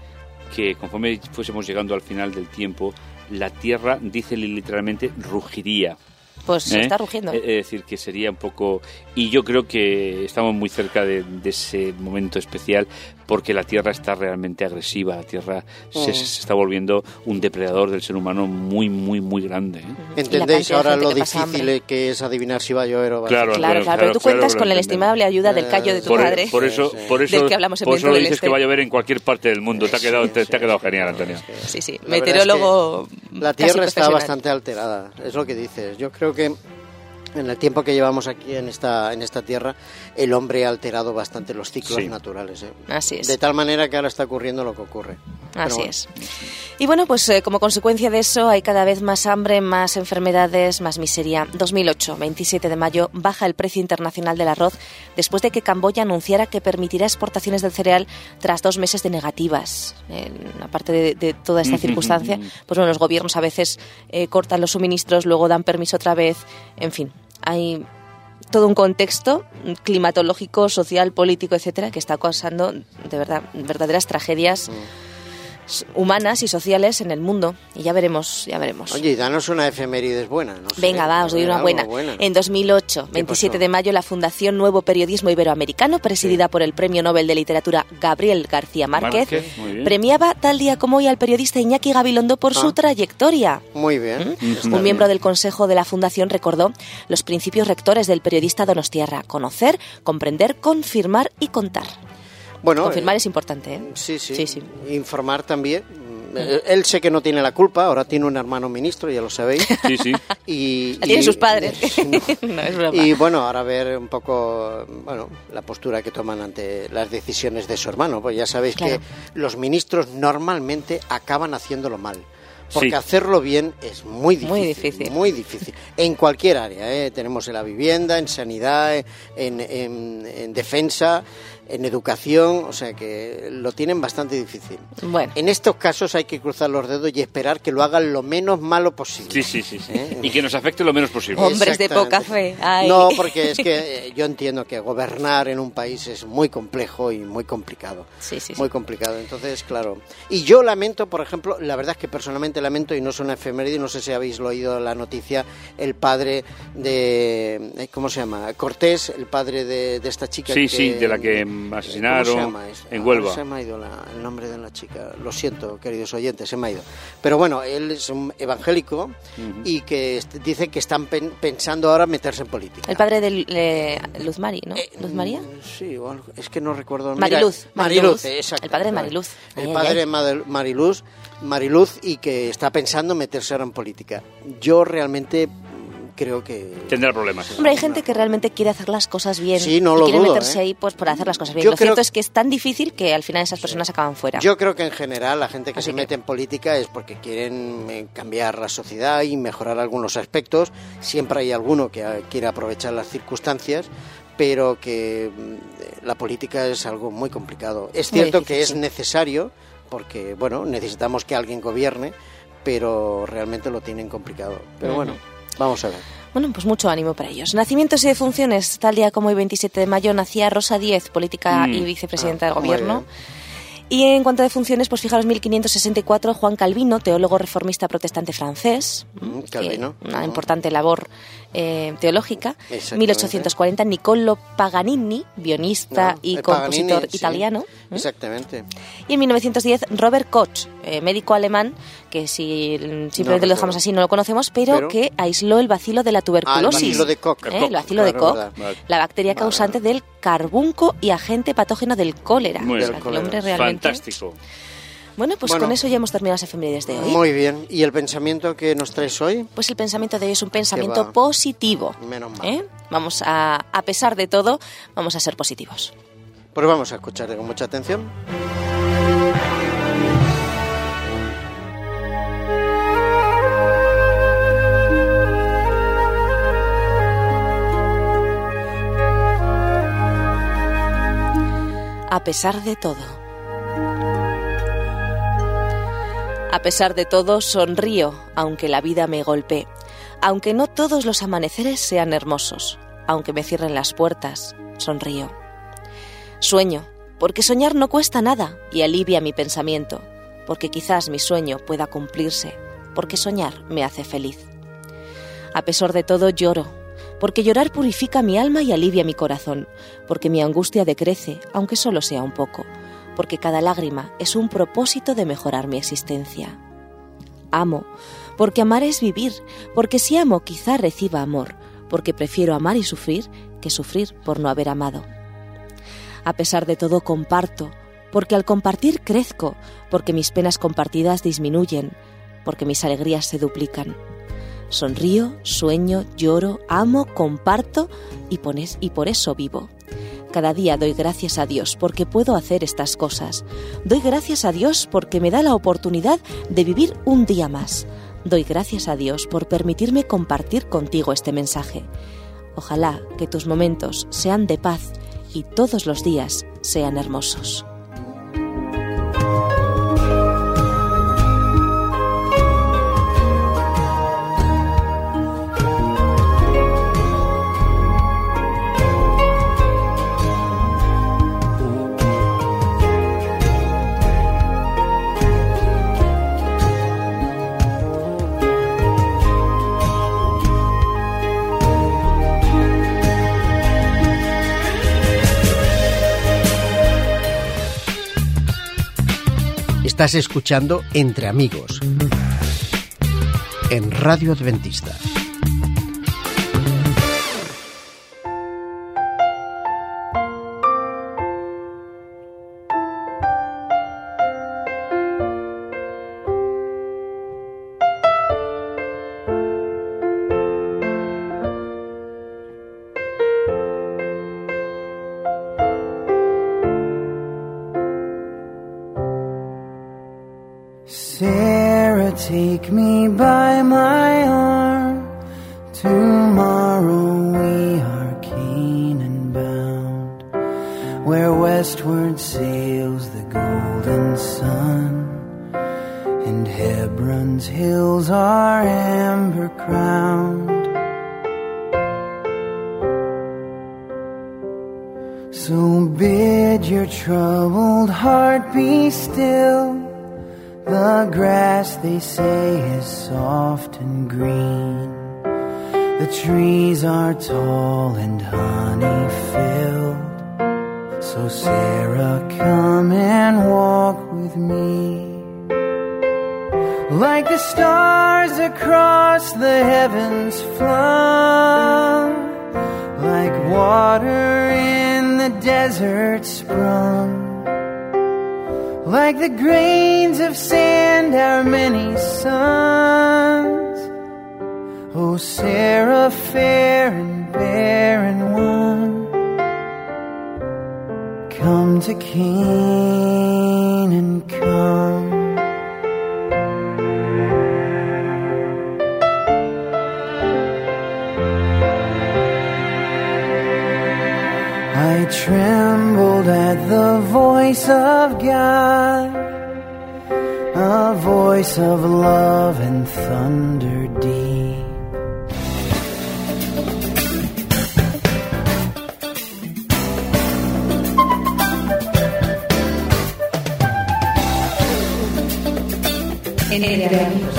B: que conforme fuésemos llegando al final del tiempo, la Tierra, dice literalmente, rugiría.
F: Pues
B: ¿Eh?
F: está rugiendo.
B: Es decir, que sería un poco... Y yo creo que estamos muy cerca de, de ese momento especial, porque la Tierra está realmente agresiva. La Tierra
E: Mm.
B: se, se está volviendo un depredador del ser humano muy, muy, muy grande, ¿eh?
E: ¿Entendéis
F: Y la cantidad de
E: ahora
F: gente
E: lo
F: que pasa
E: difícil
F: hambre.
E: que es adivinar si va a llover o va a
B: Claro,
F: Claro,
B: Antonio,
F: claro, pero tú cuentas
B: claro,
F: con la
B: lo
F: inestimable ayuda del callo de tu
B: Por,
F: padre,
B: por eso,
E: Sí, sí.
B: por eso,
F: del que hablamos en
B: por eso
F: Viento
B: lo
F: del
B: dices
F: Este.
B: que va a llover en cualquier parte del mundo. Te ha quedado, te, te ha quedado genial, Antonio.
F: Sí, sí,
E: La verdad
F: meteorólogo.
E: es que la
F: casi
E: Tierra está
F: profesional.
E: bastante alterada, es lo que dices. Yo creo que en el tiempo que llevamos aquí en esta en esta Tierra, el hombre ha alterado bastante los ciclos
B: Sí.
E: naturales. ¿eh?
F: Así es.
E: De tal manera que ahora está ocurriendo lo que ocurre. Pero
F: Así
E: bueno.
F: es. Y bueno, pues eh, como consecuencia de eso hay cada vez más hambre, más enfermedades, más miseria. dos mil ocho, veintisiete de mayo, baja el precio internacional del arroz después de que Camboya anunciara que permitirá exportaciones del cereal tras dos meses de negativas. Eh, aparte de, de toda esta circunstancia, pues bueno, los gobiernos a veces eh, cortan los suministros, luego dan permiso otra vez, en fin, hay todo un contexto climatológico, social, político, etcétera, que está causando de verdad verdaderas tragedias humanas y sociales en el mundo. Y ya veremos, ya veremos.
E: Oye, y danos una efemérides buena. No sé,
F: Venga, va, os doy
E: a ver,
F: una
E: algo
F: buena.
E: buena.
F: En dos mil ocho, veintisiete
E: pasó?
F: de mayo, la Fundación Nuevo Periodismo Iberoamericano, presidida por el Premio Nobel de Literatura Gabriel García Márquez,
B: Márquez, muy bien.
F: premiaba tal día como hoy al periodista Iñaki Gabilondo por
E: Ah.
F: su trayectoria.
E: Muy bien.
F: ¿Mm?
E: está
F: Un miembro
E: bien.
F: del Consejo de la Fundación recordó los principios rectores del periodista donostiarra: conocer, comprender, confirmar y contar.
E: Bueno,
F: Confirmar
E: eh,
F: es importante, ¿eh?
E: Sí, sí,
F: Sí, sí.
E: Informar también. Eh, Él sé que no tiene la culpa, ahora tiene un hermano ministro, ya lo sabéis.
B: Sí, sí.
E: Y,
F: La tienen
E: y-
F: sus padres.
E: Sí, no.
F: No, es broma.
E: Y bueno, ahora ver un poco, bueno, la postura que toman ante las decisiones de su hermano. Pues ya sabéis
F: Claro.
E: que los ministros normalmente acaban haciéndolo mal. Porque
B: Sí.
E: hacerlo bien es muy difícil.
F: Muy difícil.
E: Muy difícil. En cualquier área, ¿eh? Tenemos en la vivienda, en sanidad, en, en, en defensa, en educación, o sea que lo tienen bastante difícil.
F: Bueno.
E: En estos casos hay que cruzar los dedos y esperar que lo hagan lo menos malo posible.
B: Sí, sí, sí, sí.
E: ¿Eh?
B: Y que nos afecte lo menos posible.
F: Hombres de
E: Exactamente.
F: poca fe. Ay.
E: No, porque es que eh, yo entiendo que gobernar en un país es muy complejo y muy complicado.
F: Sí, sí, sí.
E: Muy complicado. Entonces, claro. Y yo lamento, por ejemplo, la verdad es que personalmente lamento, y no es una efeméride, no sé si habéis oído la noticia, el padre de, eh, ¿cómo se llama? Cortés, el padre de, de esta chica.
B: Sí,
E: que-
B: sí, de la que mm, asesinaron
E: ¿Cómo se llama? Es-
B: en
E: ahora
B: Huelva.
E: Se me ha ido la- el nombre de la chica. Lo siento, queridos oyentes, se me ha ido. Pero bueno, él es un evangélico y que est- dice que están pen- pensando ahora meterse en política.
F: El padre de eh, Luz Mari, ¿no?
E: Eh,
F: ¿Luz María?
E: Sí, o algo- es que no recuerdo.
F: Mariluz,
E: Mira, Mariluz,
F: Mariluz.
E: exacto.
F: El padre de Mariluz.
E: El
F: Ay,
E: padre
F: ay,
E: de
F: ay.
E: Madel- Mariluz, Mariluz y que está pensando meterse ahora en política. Yo realmente mm, creo que...
B: Tendrá problemas.
F: Hombre, hay gente que realmente quiere hacer las cosas bien.
E: Sí, no
F: y
E: lo
F: quiere
E: dudo,
F: meterse
E: ¿eh?
F: ahí pues por hacer las cosas bien.
E: Yo
F: Lo
E: creo-
F: cierto es que es tan difícil que al final esas personas acaban fuera.
E: Yo creo que en general la gente que
F: Así
E: se
F: que-
E: mete en política es porque quieren eh, cambiar la sociedad y mejorar algunos aspectos. Siempre hay alguno que eh, quiere aprovechar las circunstancias, pero que mm, la política es algo muy complicado. Es
F: Muy
E: cierto
F: difícil,
E: que es
F: sí.
E: necesario, porque bueno, necesitamos que alguien gobierne, pero realmente lo tienen complicado. Pero bueno, vamos a ver.
F: Bueno, pues mucho ánimo para ellos. Nacimientos y defunciones. Tal día como hoy, veintisiete de mayo, nacía Rosa Díez, política
B: Mm.
F: y vicepresidenta
E: Ah,
F: del
E: muy
F: gobierno.
E: bien.
F: Y en cuanto a defunciones, pues fijaros, mil quinientos sesenta y cuatro, Juan Calvino, teólogo reformista protestante francés.
E: Mm,
F: que-
E: Calvino.
F: Una
E: Ujú.
F: importante labor eh, teológica.
E: Exactamente.
F: mil ochocientos cuarenta, Niccolò Paganini, guionista
E: No,
F: y
E: el Paganini,
F: compositor
E: sí.
F: italiano. ¿Mm?
E: Exactamente.
F: Y en mil novecientos diez, Robert Koch, eh, médico alemán, que si simplemente
E: No
F: lo
E: recuerdo.
F: dejamos así no lo conocemos, pero,
E: Pero-
F: que aisló el bacilo de la tuberculosis.
E: Ah, el bacilo de Koch.
F: ¿Eh? El bacilo de
E: Claro,
F: Koch,
E: verdad.
B: Vale.
F: la bacteria
E: Vale.
F: causante del carbunco y agente patógeno del cólera.
B: Muy
F: O sea,
B: bien.
F: que el hombre realmente...
B: Fantástico.
F: Bueno, pues
E: Bueno.
F: con eso ya hemos terminado las efemérides de hoy.
E: Muy bien. ¿Y el pensamiento que nos traes hoy?
F: Pues el pensamiento de hoy es un pensamiento
E: va.
F: positivo.
E: Menos mal.
F: ¿eh? Vamos a, a pesar de todo, vamos a ser positivos.
E: Pues vamos a escucharle con mucha atención.
F: A pesar de todo. A pesar de todo, sonrío, aunque la vida me golpee. Aunque no todos los amaneceres sean hermosos. Aunque me cierren las puertas, sonrío. Sueño, porque soñar no cuesta nada y alivia mi pensamiento. porque quizás mi sueño pueda cumplirse, porque soñar me hace feliz. A pesar de todo lloro, porque llorar purifica mi alma y alivia mi corazón, porque mi angustia decrece, aunque solo sea un poco, porque cada lágrima es un propósito de mejorar mi existencia. Amo, porque amar es vivir, porque si amo quizá reciba amor, porque prefiero amar y sufrir que sufrir por no haber amado. A pesar de todo comparto, porque al compartir crezco, porque mis penas compartidas disminuyen, porque mis alegrías se duplican. Sonrío, sueño, lloro, amo, comparto y, pones, y por eso vivo. Cada día doy gracias a Dios porque puedo hacer estas cosas. Doy gracias a Dios porque me da la oportunidad de vivir un día más. Doy gracias a Dios por permitirme compartir contigo este mensaje. Ojalá que tus momentos sean de paz y todos los días sean hermosos.
C: Estás escuchando Entre Amigos en Radio Adventista.
G: Sarah, take me by my arm. Tomorrow we are Canaan bound, where westward sails the golden sun, and Hebron's hills are amber crowned. So bid your troubled heart be still. The grass, they say, is soft and green. The trees are tall and honey-filled. So Sarah, come and walk with me. Like the stars across the heavens flung, like water in the desert sprung, like the grains of sand, our many sons. O Sarah, fair and barren one, come to Canaan, come. I trembled at the voice of God, a voice of love and thunder deep.
A: Entre Amigos.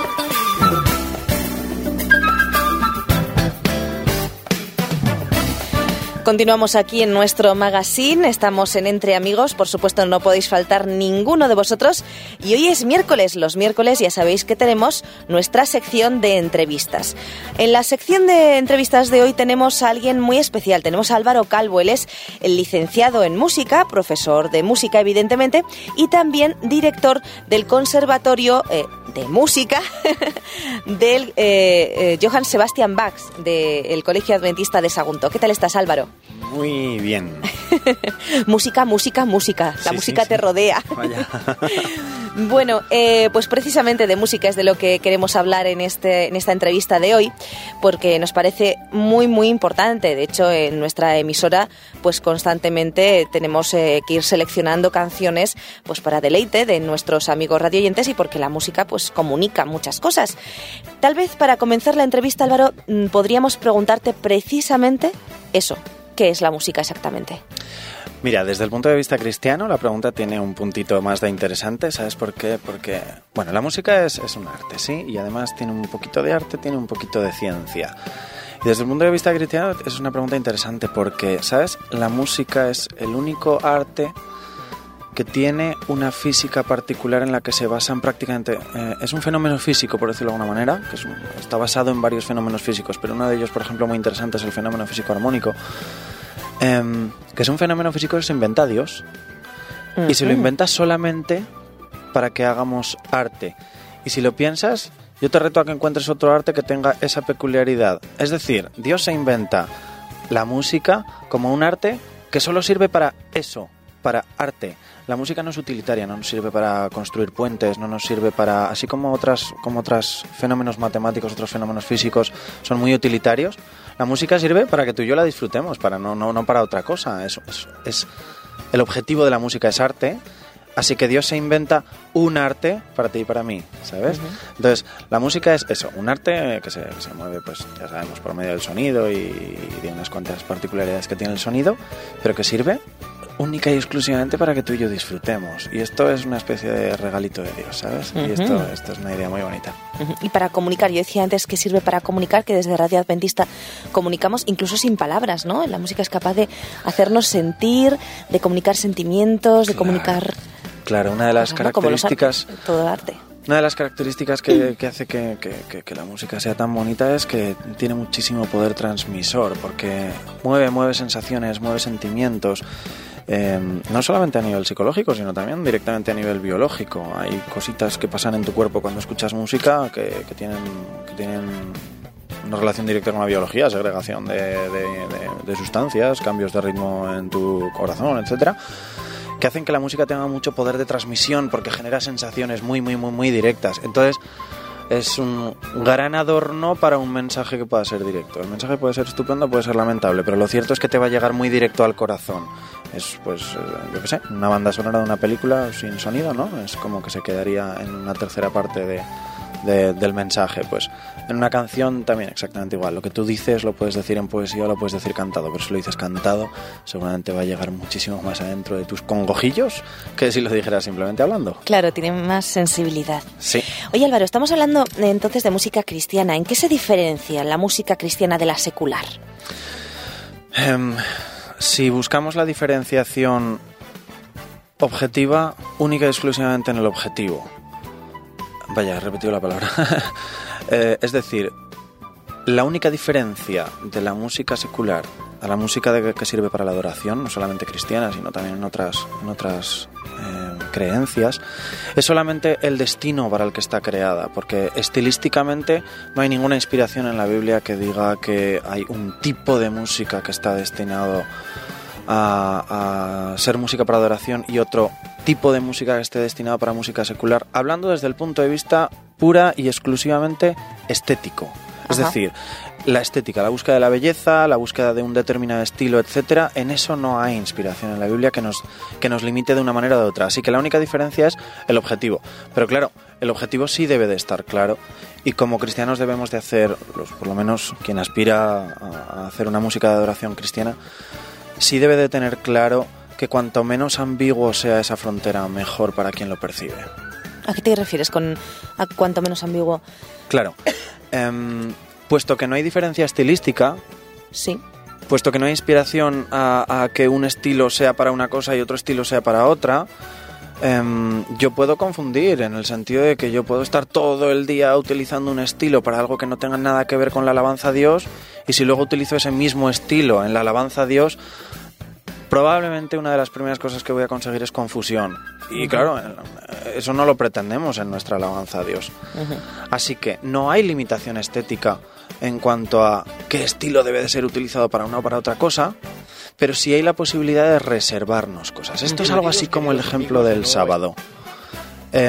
F: Continuamos aquí en nuestro magazine, estamos en Entre Amigos, por supuesto no podéis faltar ninguno de vosotros y hoy es miércoles, los miércoles ya sabéis que tenemos nuestra sección de entrevistas. En la sección de entrevistas de hoy tenemos a alguien muy especial, tenemos a Álvaro Calvo, él es el licenciado en música, profesor de música evidentemente y también director del Conservatorio eh, de Música del eh, eh, Johann Sebastian Bach del Colegio Adventista de Sagunto. ¿Qué tal estás, Álvaro?
H: Muy bien.
F: música, música, música. La
H: sí,
F: música
H: sí,
F: te
H: sí.
F: rodea.
H: Vaya.
F: Bueno, eh, pues precisamente de música es de lo que queremos hablar en, este, en esta entrevista de hoy, porque nos parece muy, muy importante. De hecho, en nuestra emisora, pues constantemente tenemos eh, que ir seleccionando canciones pues para deleite de nuestros amigos radioyentes y porque la música pues comunica muchas cosas. Tal vez para comenzar la entrevista, Álvaro, podríamos preguntarte precisamente eso. ¿Qué es la música exactamente?
H: Mira, desde el punto de vista cristiano, la pregunta tiene un puntito más de interesante, ¿sabes por qué? Porque, bueno, la música es, es un arte, ¿sí? Y además tiene un poquito de arte, tiene un poquito de ciencia. Y desde el punto de vista cristiano es una pregunta interesante porque, ¿sabes? La música es el único arte que tiene una física particular en la que se basan prácticamente... Eh, es un fenómeno físico, por decirlo de alguna manera, que es un, está basado en varios fenómenos físicos, pero uno de ellos, por ejemplo, muy interesante es el fenómeno físico armónico, eh, que es un fenómeno físico que se inventa a Dios. Uh-huh. Y se lo inventa solamente para que hagamos arte. Y si lo piensas, yo te reto a que encuentres otro arte que tenga esa peculiaridad. Es decir, Dios se inventa la música como un arte que solo sirve para eso, para arte. La música no es utilitaria, no nos sirve para construir puentes, no nos sirve para... Así como otras como otros fenómenos matemáticos, otros fenómenos físicos son muy utilitarios, la música sirve para que tú y yo la disfrutemos, para no, no, no para otra cosa. Es, es, es, el objetivo de la música es arte, así que Dios se inventa un arte para ti y para mí, ¿sabes? Uh-huh. Entonces, la música es eso, un arte que se, que se mueve, pues ya sabemos, por medio del sonido y, y de unas cuantas particularidades que tiene el sonido, pero que sirve única y exclusivamente para que tú y yo disfrutemos. Y esto es una especie de regalito de Dios, ¿sabes? Uh-huh. Y esto, esto es una idea muy bonita.
F: Uh-huh. Y para comunicar, yo decía antes que sirve para comunicar, que desde Radio Adventista comunicamos incluso sin palabras, ¿no? La música es capaz de hacernos sentir, de comunicar sentimientos, de
H: claro,
F: comunicar...
H: Claro, una de las
F: cosas, ¿no?
H: características...
F: Como los arte, todo el arte.
H: Una de las características que, que hace que, que, que, que la música sea tan bonita es que tiene muchísimo poder transmisor, porque mueve, mueve sensaciones, mueve sentimientos. Eh, no solamente a nivel psicológico, sino también directamente a nivel biológico. Hay cositas que pasan en tu cuerpo cuando escuchas música que, que, tienen, que tienen una relación directa con la biología, segregación de, de, de, de sustancias, cambios de ritmo en tu corazón, etcétera, que hacen que la música tenga mucho poder de transmisión porque genera sensaciones muy, muy, muy, muy directas. Entonces, es un gran adorno para un mensaje que pueda ser directo. El mensaje puede ser estupendo, puede ser lamentable, pero lo cierto es que te va a llegar muy directo al corazón. Es, pues, yo qué sé, una banda sonora de una película sin sonido, ¿no? Es como que se quedaría en una tercera parte de, de, del mensaje. Pues en una canción también exactamente igual. Lo que tú dices lo puedes decir en poesía o lo puedes decir cantado, pero si lo dices cantado seguramente va a llegar muchísimo más adentro de tus congojillos que si lo dijeras simplemente hablando.
F: Claro, tiene más sensibilidad.
H: Sí.
F: Oye, Álvaro, estamos hablando entonces de música cristiana. ¿En qué se diferencia la música cristiana de la secular?
H: Um, si buscamos la diferenciación objetiva, única y exclusivamente en el objetivo. Vaya, he repetido la palabra. eh, es decir, la única diferencia de la música secular a la música de, que sirve para la adoración, no solamente cristiana, sino también en otras, en otras eh, creencias, es solamente el destino para el que está creada, porque estilísticamente no hay ninguna inspiración en la Biblia que diga que hay un tipo de música que está destinado a, a ser música para adoración y otro tipo de música que esté destinado para música secular, hablando desde el punto de vista pura y exclusivamente estético. Es Ajá. decir, la estética, la búsqueda de la belleza, la búsqueda de un determinado estilo, etcétera, en eso no hay inspiración en la Biblia que nos, que nos limite de una manera o de otra. Así que la única diferencia es el objetivo. Pero claro, el objetivo sí debe de estar claro y como cristianos debemos de hacer, los, por lo menos quien aspira a, a hacer una música de adoración cristiana, sí debe de tener claro que cuanto menos ambiguo sea esa frontera, mejor para quien lo percibe.
F: ¿A qué te refieres con a cuanto menos ambiguo?
H: Claro. Um, puesto que no hay diferencia estilística,
F: sí.
H: puesto que no hay inspiración a, a que un estilo sea para una cosa y otro estilo sea para otra, um, yo puedo confundir en el sentido de que yo puedo estar todo el día utilizando un estilo para algo que no tenga nada que ver con la alabanza a Dios, y si luego utilizo ese mismo estilo en la alabanza a Dios, probablemente una de las primeras cosas que voy a conseguir es confusión. Y uh-huh. claro, eso no lo pretendemos en nuestra alabanza a Dios. Uh-huh. Así que no hay limitación estética en cuanto a qué estilo debe de ser utilizado para una o para otra cosa, pero sí hay la posibilidad de reservarnos cosas. Esto es algo así como el ejemplo del sábado. Eh,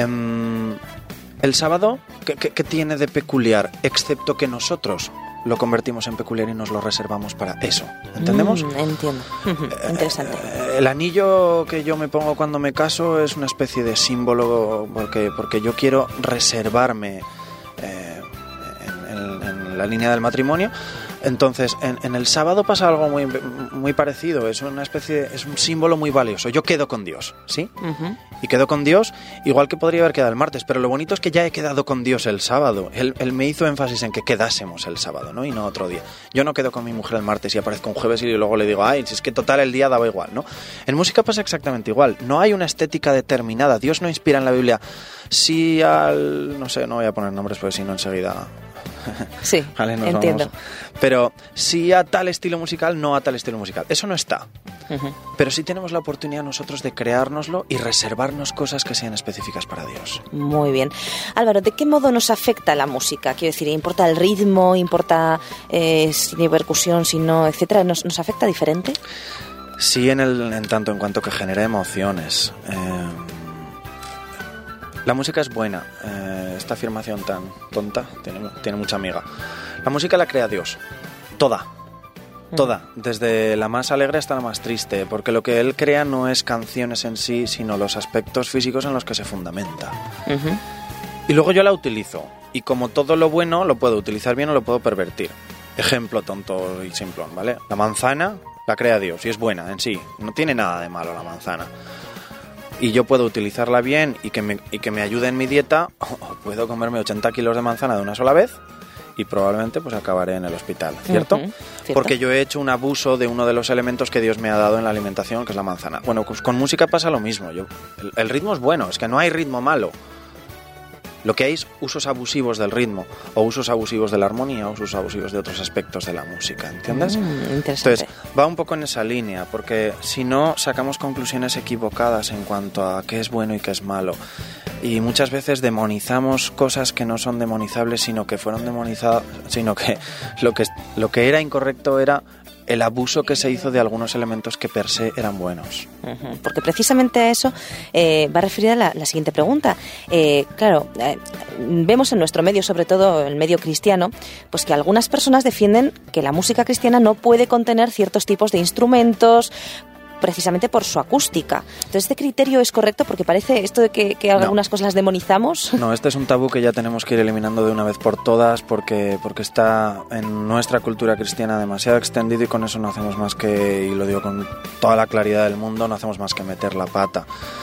H: el sábado, ¿qué, qué, qué tiene de peculiar? Excepto que nosotros lo convertimos en peculiar y nos lo reservamos para eso. ¿Entendemos?
F: Mm, entiendo. Interesante.
H: El anillo que yo me pongo cuando me caso es una especie de símbolo porque, porque yo quiero reservarme eh, en, en, en la línea del matrimonio Entonces, en, en el sábado pasa algo muy, muy parecido. Es una especie, de, es un símbolo muy valioso. Yo quedo con Dios, ¿sí? Uh-huh. Y quedo con Dios, igual que podría haber quedado el martes. Pero lo bonito es que ya he quedado con Dios el sábado. Él, él me hizo énfasis en que quedásemos el sábado, ¿no? Y no otro día. Yo no quedo con mi mujer el martes y aparezco un jueves y luego le digo, ay, si es que total el día daba igual, ¿no? En música pasa exactamente igual. No hay una estética determinada. Dios no inspira en la Biblia. Si al... no sé, no voy a poner nombres porque si no enseguida...
F: Sí, vale, nos entiendo. Vamos.
H: Pero sí a tal estilo musical, no a tal estilo musical. Eso no está. Uh-huh. Pero sí tenemos la oportunidad nosotros de creárnoslo y reservarnos cosas que sean específicas para Dios.
F: Muy bien. Álvaro, ¿de qué modo nos afecta la música? Quiero decir, ¿importa el ritmo? ¿Importa eh, si tiene percusión, si no, etcétera? ¿Nos, nos afecta diferente?
H: Sí, en, el, en tanto en cuanto que genera emociones. Eh, la música es buena. Eh, esta afirmación tan tonta tiene, tiene mucha amiga. La música la crea Dios. Toda. Toda. Desde la más alegre hasta la más triste. Porque lo que Él crea no es canciones en sí, sino los aspectos físicos en los que se fundamenta. Uh-huh. Y luego yo la utilizo. Y como todo lo bueno, lo puedo utilizar bien o lo puedo pervertir. Ejemplo tonto y simplón, ¿vale? La manzana la crea Dios y es buena en sí. No tiene nada de malo la manzana. Y yo puedo utilizarla bien y que me, y que me ayude en mi dieta, o puedo comerme ochenta kilos de manzana de una sola vez y probablemente pues acabaré en el hospital, ¿cierto? Uh-huh, ¿cierto? Porque yo he hecho un abuso de uno de los elementos que Dios me ha dado en la alimentación, que es la manzana. Bueno, pues con música pasa lo mismo. Yo, el, el ritmo es bueno, es que no hay ritmo malo. Lo que hay es usos abusivos del ritmo, o usos abusivos de la armonía, o usos abusivos de otros aspectos de la música, ¿entiendes?
F: Mm, interesante.
H: Entonces, va un poco en esa línea, porque si no, sacamos conclusiones equivocadas en cuanto a qué es bueno y qué es malo. Y muchas veces demonizamos cosas que no son demonizables, sino que fueron demonizadas, sino que lo que, lo que era incorrecto era el abuso que se hizo de algunos elementos que per se eran buenos.
F: Uh-huh. Porque precisamente a eso eh, va referida la, la siguiente pregunta. Eh, claro, eh, vemos en nuestro medio, sobre todo el medio cristiano, pues que algunas personas defienden que la música cristiana no puede contener ciertos tipos de instrumentos, precisamente por su acústica. Entonces, ¿este criterio es correcto? Porque parece esto de que, que algunas no. cosas las demonizamos.
H: No, este es un tabú que ya tenemos que ir eliminando de una vez por todas porque, porque está en nuestra cultura cristiana demasiado extendido y con eso no hacemos más que, y lo digo con toda la claridad del mundo, no hacemos más que meter la pata.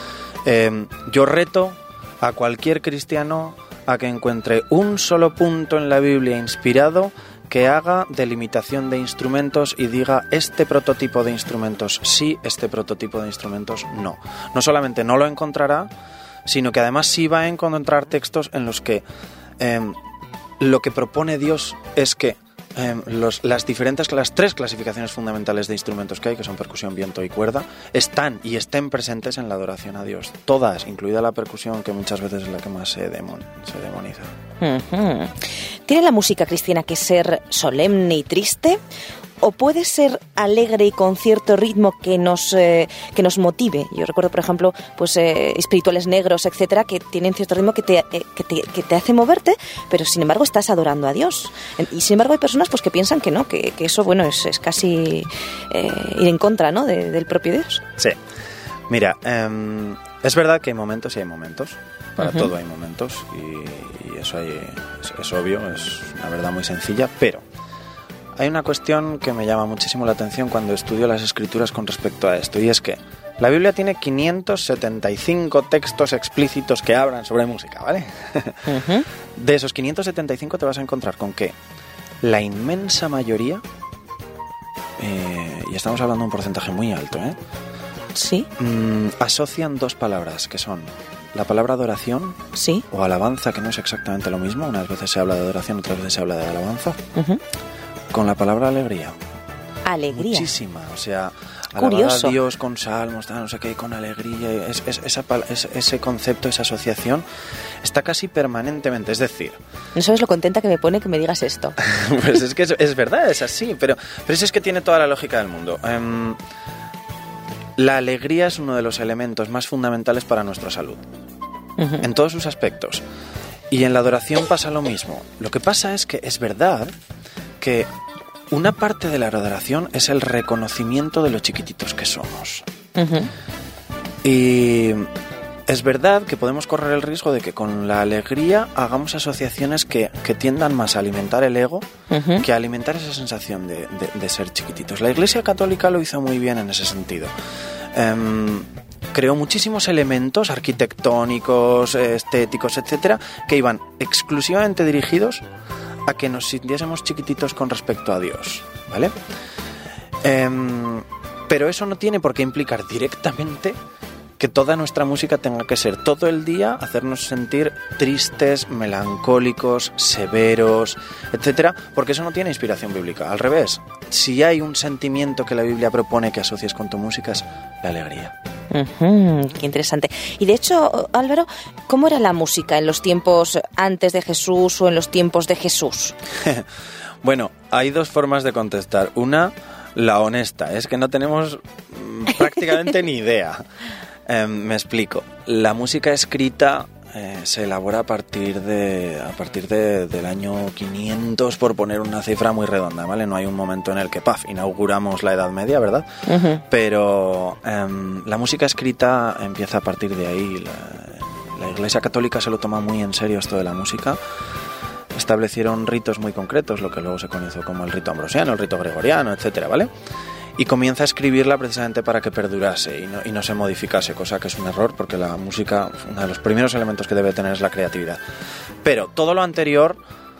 H: Eh, yo reto a cualquier cristiano a que encuentre un solo punto en la Biblia inspirado que haga delimitación de instrumentos y diga este prototipo de instrumentos sí, este prototipo de instrumentos no. No solamente no lo encontrará, sino que además sí va a encontrar textos en los que eh, lo que propone Dios es que eh, los, las diferentes, las tres clasificaciones fundamentales de instrumentos que hay, que son percusión, viento y cuerda, están y estén presentes en la adoración a Dios. Todas, incluida la percusión, que muchas veces es la que más se, demon, se demoniza.
F: Uh-huh. ¿Tiene la música cristiana que ser solemne y triste? ¿O puede ser alegre y con cierto ritmo que nos eh, que nos motive? Yo recuerdo, por ejemplo, pues eh, espirituales negros, etcétera, que tienen cierto ritmo que te, eh, que te que te hace moverte, pero sin embargo estás adorando a Dios. Y sin embargo hay personas pues que piensan que no, que, que eso bueno es, es casi eh, ir en contra, ¿no?, de, del propio Dios.
H: Sí. Mira, eh, es verdad que hay momentos y hay momentos. Para uh-huh. todo hay momentos y, y eso hay, es, es obvio, es una verdad muy sencilla, pero hay una cuestión que me llama muchísimo la atención cuando estudio las escrituras con respecto a esto, y es que la Biblia tiene quinientos setenta y cinco textos explícitos que hablan sobre música, ¿vale? Uh-huh. De esos quinientos setenta y cinco te vas a encontrar con que la inmensa mayoría, eh, y estamos hablando de un porcentaje muy alto, ¿eh?
F: Sí.
H: Mm, asocian dos palabras que son la palabra adoración,
F: sí,
H: o alabanza, que no es exactamente lo mismo. Unas veces se habla de adoración, otras veces se habla de alabanza. Uh-huh. Con la palabra alegría.
F: Alegría.
H: Muchísima, o sea, alabar a Dios con salmos, no sé qué, con alegría. Es, es, esa, es, ese concepto, esa asociación, está casi permanentemente. Es decir,
F: no sabes lo contenta que me pone que me digas esto.
H: Pues es que es, es verdad, es así, pero, pero eso es que tiene toda la lógica del mundo. Um, la alegría es uno de los elementos más fundamentales para nuestra salud. Uh-huh. En todos sus aspectos. Y en la adoración pasa lo mismo. Lo que pasa es que es verdad que una parte de la adoración es el reconocimiento de lo chiquititos que somos. Uh-huh. Y es verdad que podemos correr el riesgo de que con la alegría hagamos asociaciones que, que tiendan más a alimentar el ego uh-huh. que a alimentar esa sensación de, de, de ser chiquititos. La Iglesia Católica lo hizo muy bien en ese sentido. Um, creó muchísimos elementos arquitectónicos, estéticos, etcétera, que iban exclusivamente dirigidos a que nos sintiésemos chiquititos con respecto a Dios, ¿vale? Um, pero eso no tiene por qué implicar directamente que toda nuestra música tenga que ser todo el día hacernos sentir tristes, melancólicos, severos, etcétera, porque eso no tiene inspiración bíblica. Al revés, si hay un sentimiento que la Biblia propone que asocies con tu música es la alegría.
F: Uh-huh, qué interesante. Y de hecho, Álvaro, ¿cómo era la música en los tiempos antes de Jesús o en los tiempos de Jesús?
H: Bueno, hay dos formas de contestar. Una, la honesta, es que no tenemos prácticamente ni idea. Eh, me explico. La música escrita eh, se elabora a partir de a partir de, del año quinientos, por poner una cifra muy redonda, ¿vale? No hay un momento en el que, paf, inauguramos la Edad Media, ¿verdad? Uh-huh. Pero eh, la música escrita empieza a partir de ahí. La, la Iglesia Católica se lo toma muy en serio esto de la música. Establecieron ritos muy concretos, lo que luego se conoció como el rito ambrosiano, el rito gregoriano, etcétera, ¿vale? Y comienza a escribirla precisamente para que perdurase y no, y no se modificase, cosa que es un error porque la música, uno de los primeros elementos que debe tener es la creatividad. Pero todo lo anterior,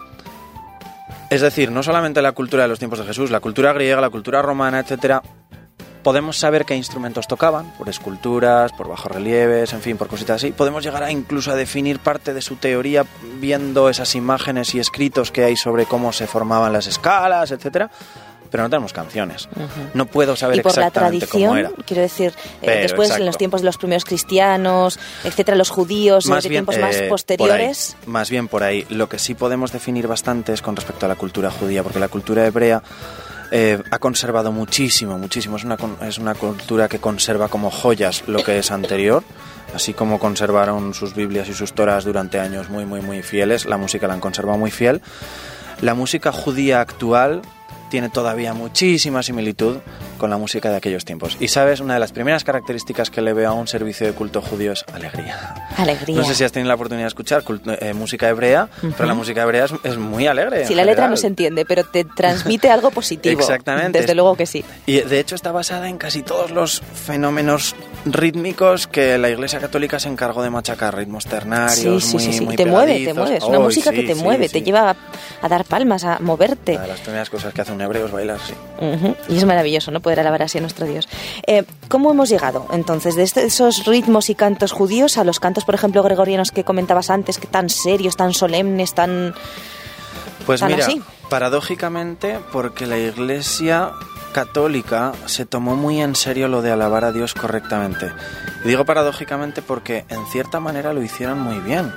H: es decir, no solamente la cultura de los tiempos de Jesús, la cultura griega, la cultura romana, etcétera, podemos saber qué instrumentos tocaban, por esculturas, por bajorrelieves, en fin, por cositas así. Podemos llegar a incluso a definir parte de su teoría viendo esas imágenes y escritos que hay sobre cómo se formaban las escalas, etcétera. Pero no tenemos canciones. Uh-huh. No puedo saber exactamente
F: tradición,
H: cómo era.
F: Quiero decir, eh, después exacto. en los tiempos de los primeros cristianos, etcétera, los judíos, más de bien, tiempos eh, más posteriores.
H: Por ahí, más bien por ahí. Lo que sí podemos definir bastante es con respecto a la cultura judía, porque la cultura hebrea eh, ha conservado muchísimo, muchísimo. Es una, es una cultura que conserva como joyas lo que es anterior. Así como conservaron sus Biblias y sus Toras durante años muy, muy, muy fieles, la música la han conservado muy fiel. La música judía actual tiene todavía muchísima similitud con la música de aquellos tiempos. Y sabes, una de las primeras características que le veo a un servicio de culto judío es alegría.
F: Alegría.
H: No sé si has tenido la oportunidad de escuchar culto, eh, música hebrea, uh-huh. pero la música hebrea es, es muy alegre.
F: Sí, la letra no se entiende, pero te transmite algo positivo.
H: Exactamente.
F: Desde luego que sí.
H: Y de hecho está basada en casi todos los fenómenos rítmicos que la Iglesia Católica se encargó de machacar, ritmos ternarios,
F: sí, sí,
H: muy,
F: sí, sí.
H: muy
F: te
H: pegadizos.
F: mueve, te mueve. Es una
H: oh,
F: música
H: sí,
F: que te
H: sí,
F: mueve,
H: sí.
F: te lleva a, a dar palmas, a moverte.
H: Una de las primeras cosas que hace un hebreo es bailar, sí.
F: Uh-huh. Y es maravilloso, ¿no? Poder alabar así a nuestro Dios. Eh, ¿Cómo hemos llegado, entonces, de este, esos ritmos y cantos judíos a los cantos, por ejemplo, gregorianos que comentabas antes, que tan serios, tan solemnes, tan...
H: Pues
F: tan
H: mira,
F: así?
H: Paradójicamente, porque la Iglesia Católica se tomó muy en serio lo de alabar a Dios correctamente. Y digo paradójicamente porque, en cierta manera, lo hicieron muy bien.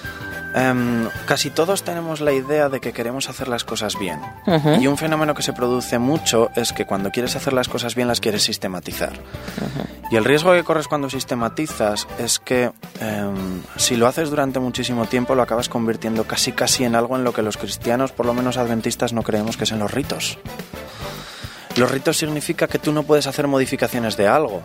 H: Um, casi todos tenemos la idea de que queremos hacer las cosas bien. Uh-huh. Y un fenómeno que se produce mucho es que cuando quieres hacer las cosas bien las quieres sistematizar. Uh-huh. Y el riesgo que corres cuando sistematizas es que um, si lo haces durante muchísimo tiempo lo acabas convirtiendo casi casi en algo en lo que los cristianos, por lo menos adventistas, no creemos, que es en los ritos. Los ritos significa que tú no puedes hacer modificaciones de algo.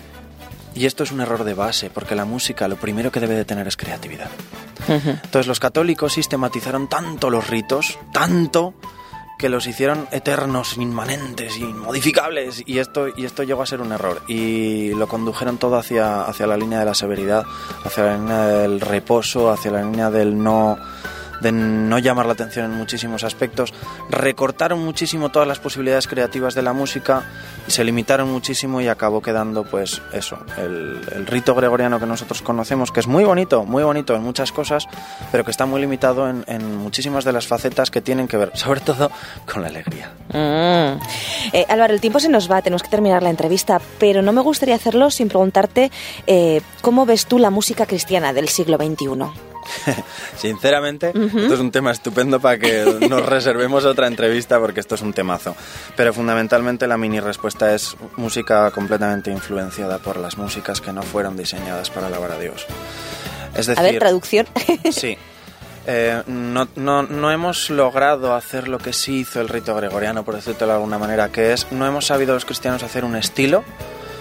H: Y esto es un error de base, porque la música lo primero que debe de tener es creatividad. Uh-huh. Entonces los católicos sistematizaron tanto los ritos, tanto, que los hicieron eternos, inmanentes, inmodificables, y esto, y esto llegó a ser un error. Y lo condujeron todo hacia, hacia la línea de la severidad, hacia la línea del reposo, hacia la línea del no... de no llamar la atención en muchísimos aspectos. Recortaron muchísimo todas las posibilidades creativas de la música y se limitaron muchísimo y acabó quedando pues eso, el, el rito gregoriano que nosotros conocemos, que es muy bonito, muy bonito en muchas cosas, pero que está muy limitado en, en muchísimas de las facetas que tienen que ver, sobre todo, con la alegría.
F: Mm. Eh, Álvaro, el tiempo se nos va, tenemos que terminar la entrevista, pero no me gustaría hacerlo sin preguntarte eh, ¿cómo ves tú la música cristiana del siglo veintiuno?
H: Sinceramente, uh-huh. esto es un tema estupendo para que nos reservemos otra entrevista, porque esto es un temazo. Pero fundamentalmente la mini respuesta es música completamente influenciada por las músicas que no fueron diseñadas para alabar a Dios. Es decir,
F: a ver, traducción.
H: Sí. Eh, no, no, no hemos logrado hacer lo que sí hizo el rito gregoriano, por decirlo de alguna manera, que es, no hemos sabido los cristianos hacer un estilo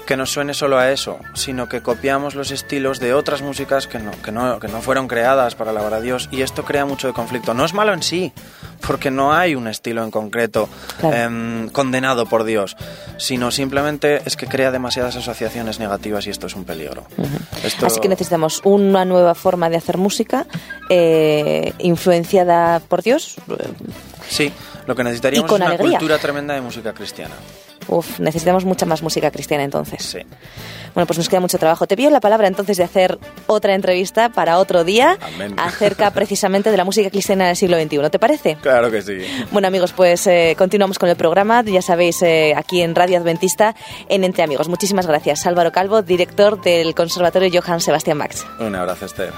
H: que nos suene solo a eso, sino que copiamos los estilos de otras músicas que no, que no, que no fueron creadas para alabar a Dios, y esto crea mucho de conflicto. No es malo en sí, porque no hay un estilo en concreto claro. eh, condenado por Dios, sino simplemente es que crea demasiadas asociaciones negativas y esto es un peligro.
F: Uh-huh.
H: Esto...
F: Así que necesitamos una nueva forma de hacer música eh, influenciada por Dios.
H: Sí, lo que necesitaríamos es una
F: alegría.
H: cultura tremenda de música cristiana.
F: Uf, necesitamos mucha más música cristiana entonces.
H: Sí.
F: Bueno, pues nos queda mucho trabajo. Te pido la palabra entonces de hacer otra entrevista para otro día
H: Amén.
F: acerca precisamente de la música cristiana del siglo veintiuno. ¿Te parece?
H: Claro que sí.
F: Bueno, amigos, pues eh, continuamos con el programa. Ya sabéis, eh, aquí en Radio Adventista, en Entre Amigos. Muchísimas gracias. Álvaro Calvo, director del Conservatorio Johann Sebastian Bach.
H: Un abrazo, Esther.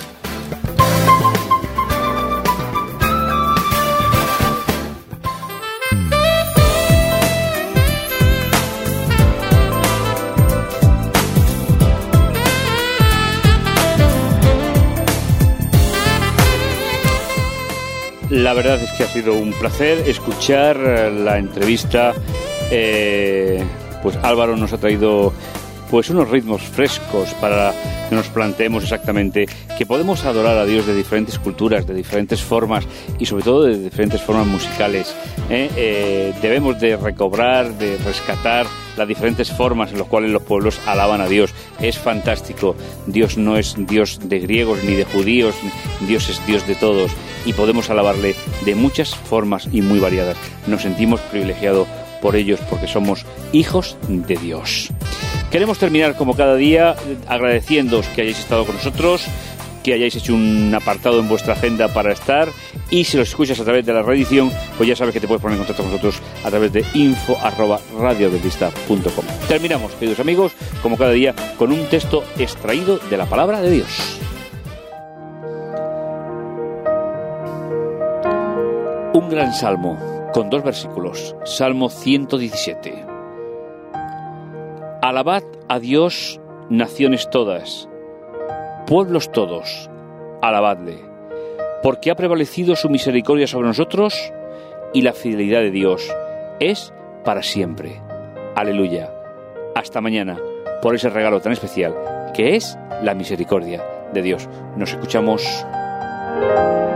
B: La verdad es que ha sido un placer escuchar la entrevista. Eh, pues Álvaro nos ha traído pues unos ritmos frescos para que nos planteemos exactamente que podemos adorar a Dios de diferentes culturas, de diferentes formas y sobre todo de diferentes formas musicales. ¿eh? Eh, debemos de recobrar, de rescatar las diferentes formas en las cuales los pueblos alaban a Dios. Es fantástico. Dios no es Dios de griegos ni de judíos, Dios es Dios de todos y podemos alabarle de muchas formas y muy variadas. Nos sentimos privilegiados por ellos porque somos hijos de Dios. Queremos terminar como cada día agradeciéndoos que hayáis estado con nosotros, que hayáis hecho un apartado en vuestra agenda para estar, y si lo escuchas a través de la reedición, pues ya sabes que te puedes poner en contacto con nosotros a través de info arroba radio adventista punto com. Terminamos, queridos amigos, como cada día, con un texto extraído de la palabra de Dios. Un gran salmo con dos versículos, Salmo ciento diecisiete. Alabad a Dios, naciones todas, pueblos todos, alabadle, porque ha prevalecido su misericordia sobre nosotros y la fidelidad de Dios es para siempre. Aleluya. Hasta mañana, por ese regalo tan especial que es la misericordia de Dios. Nos escuchamos.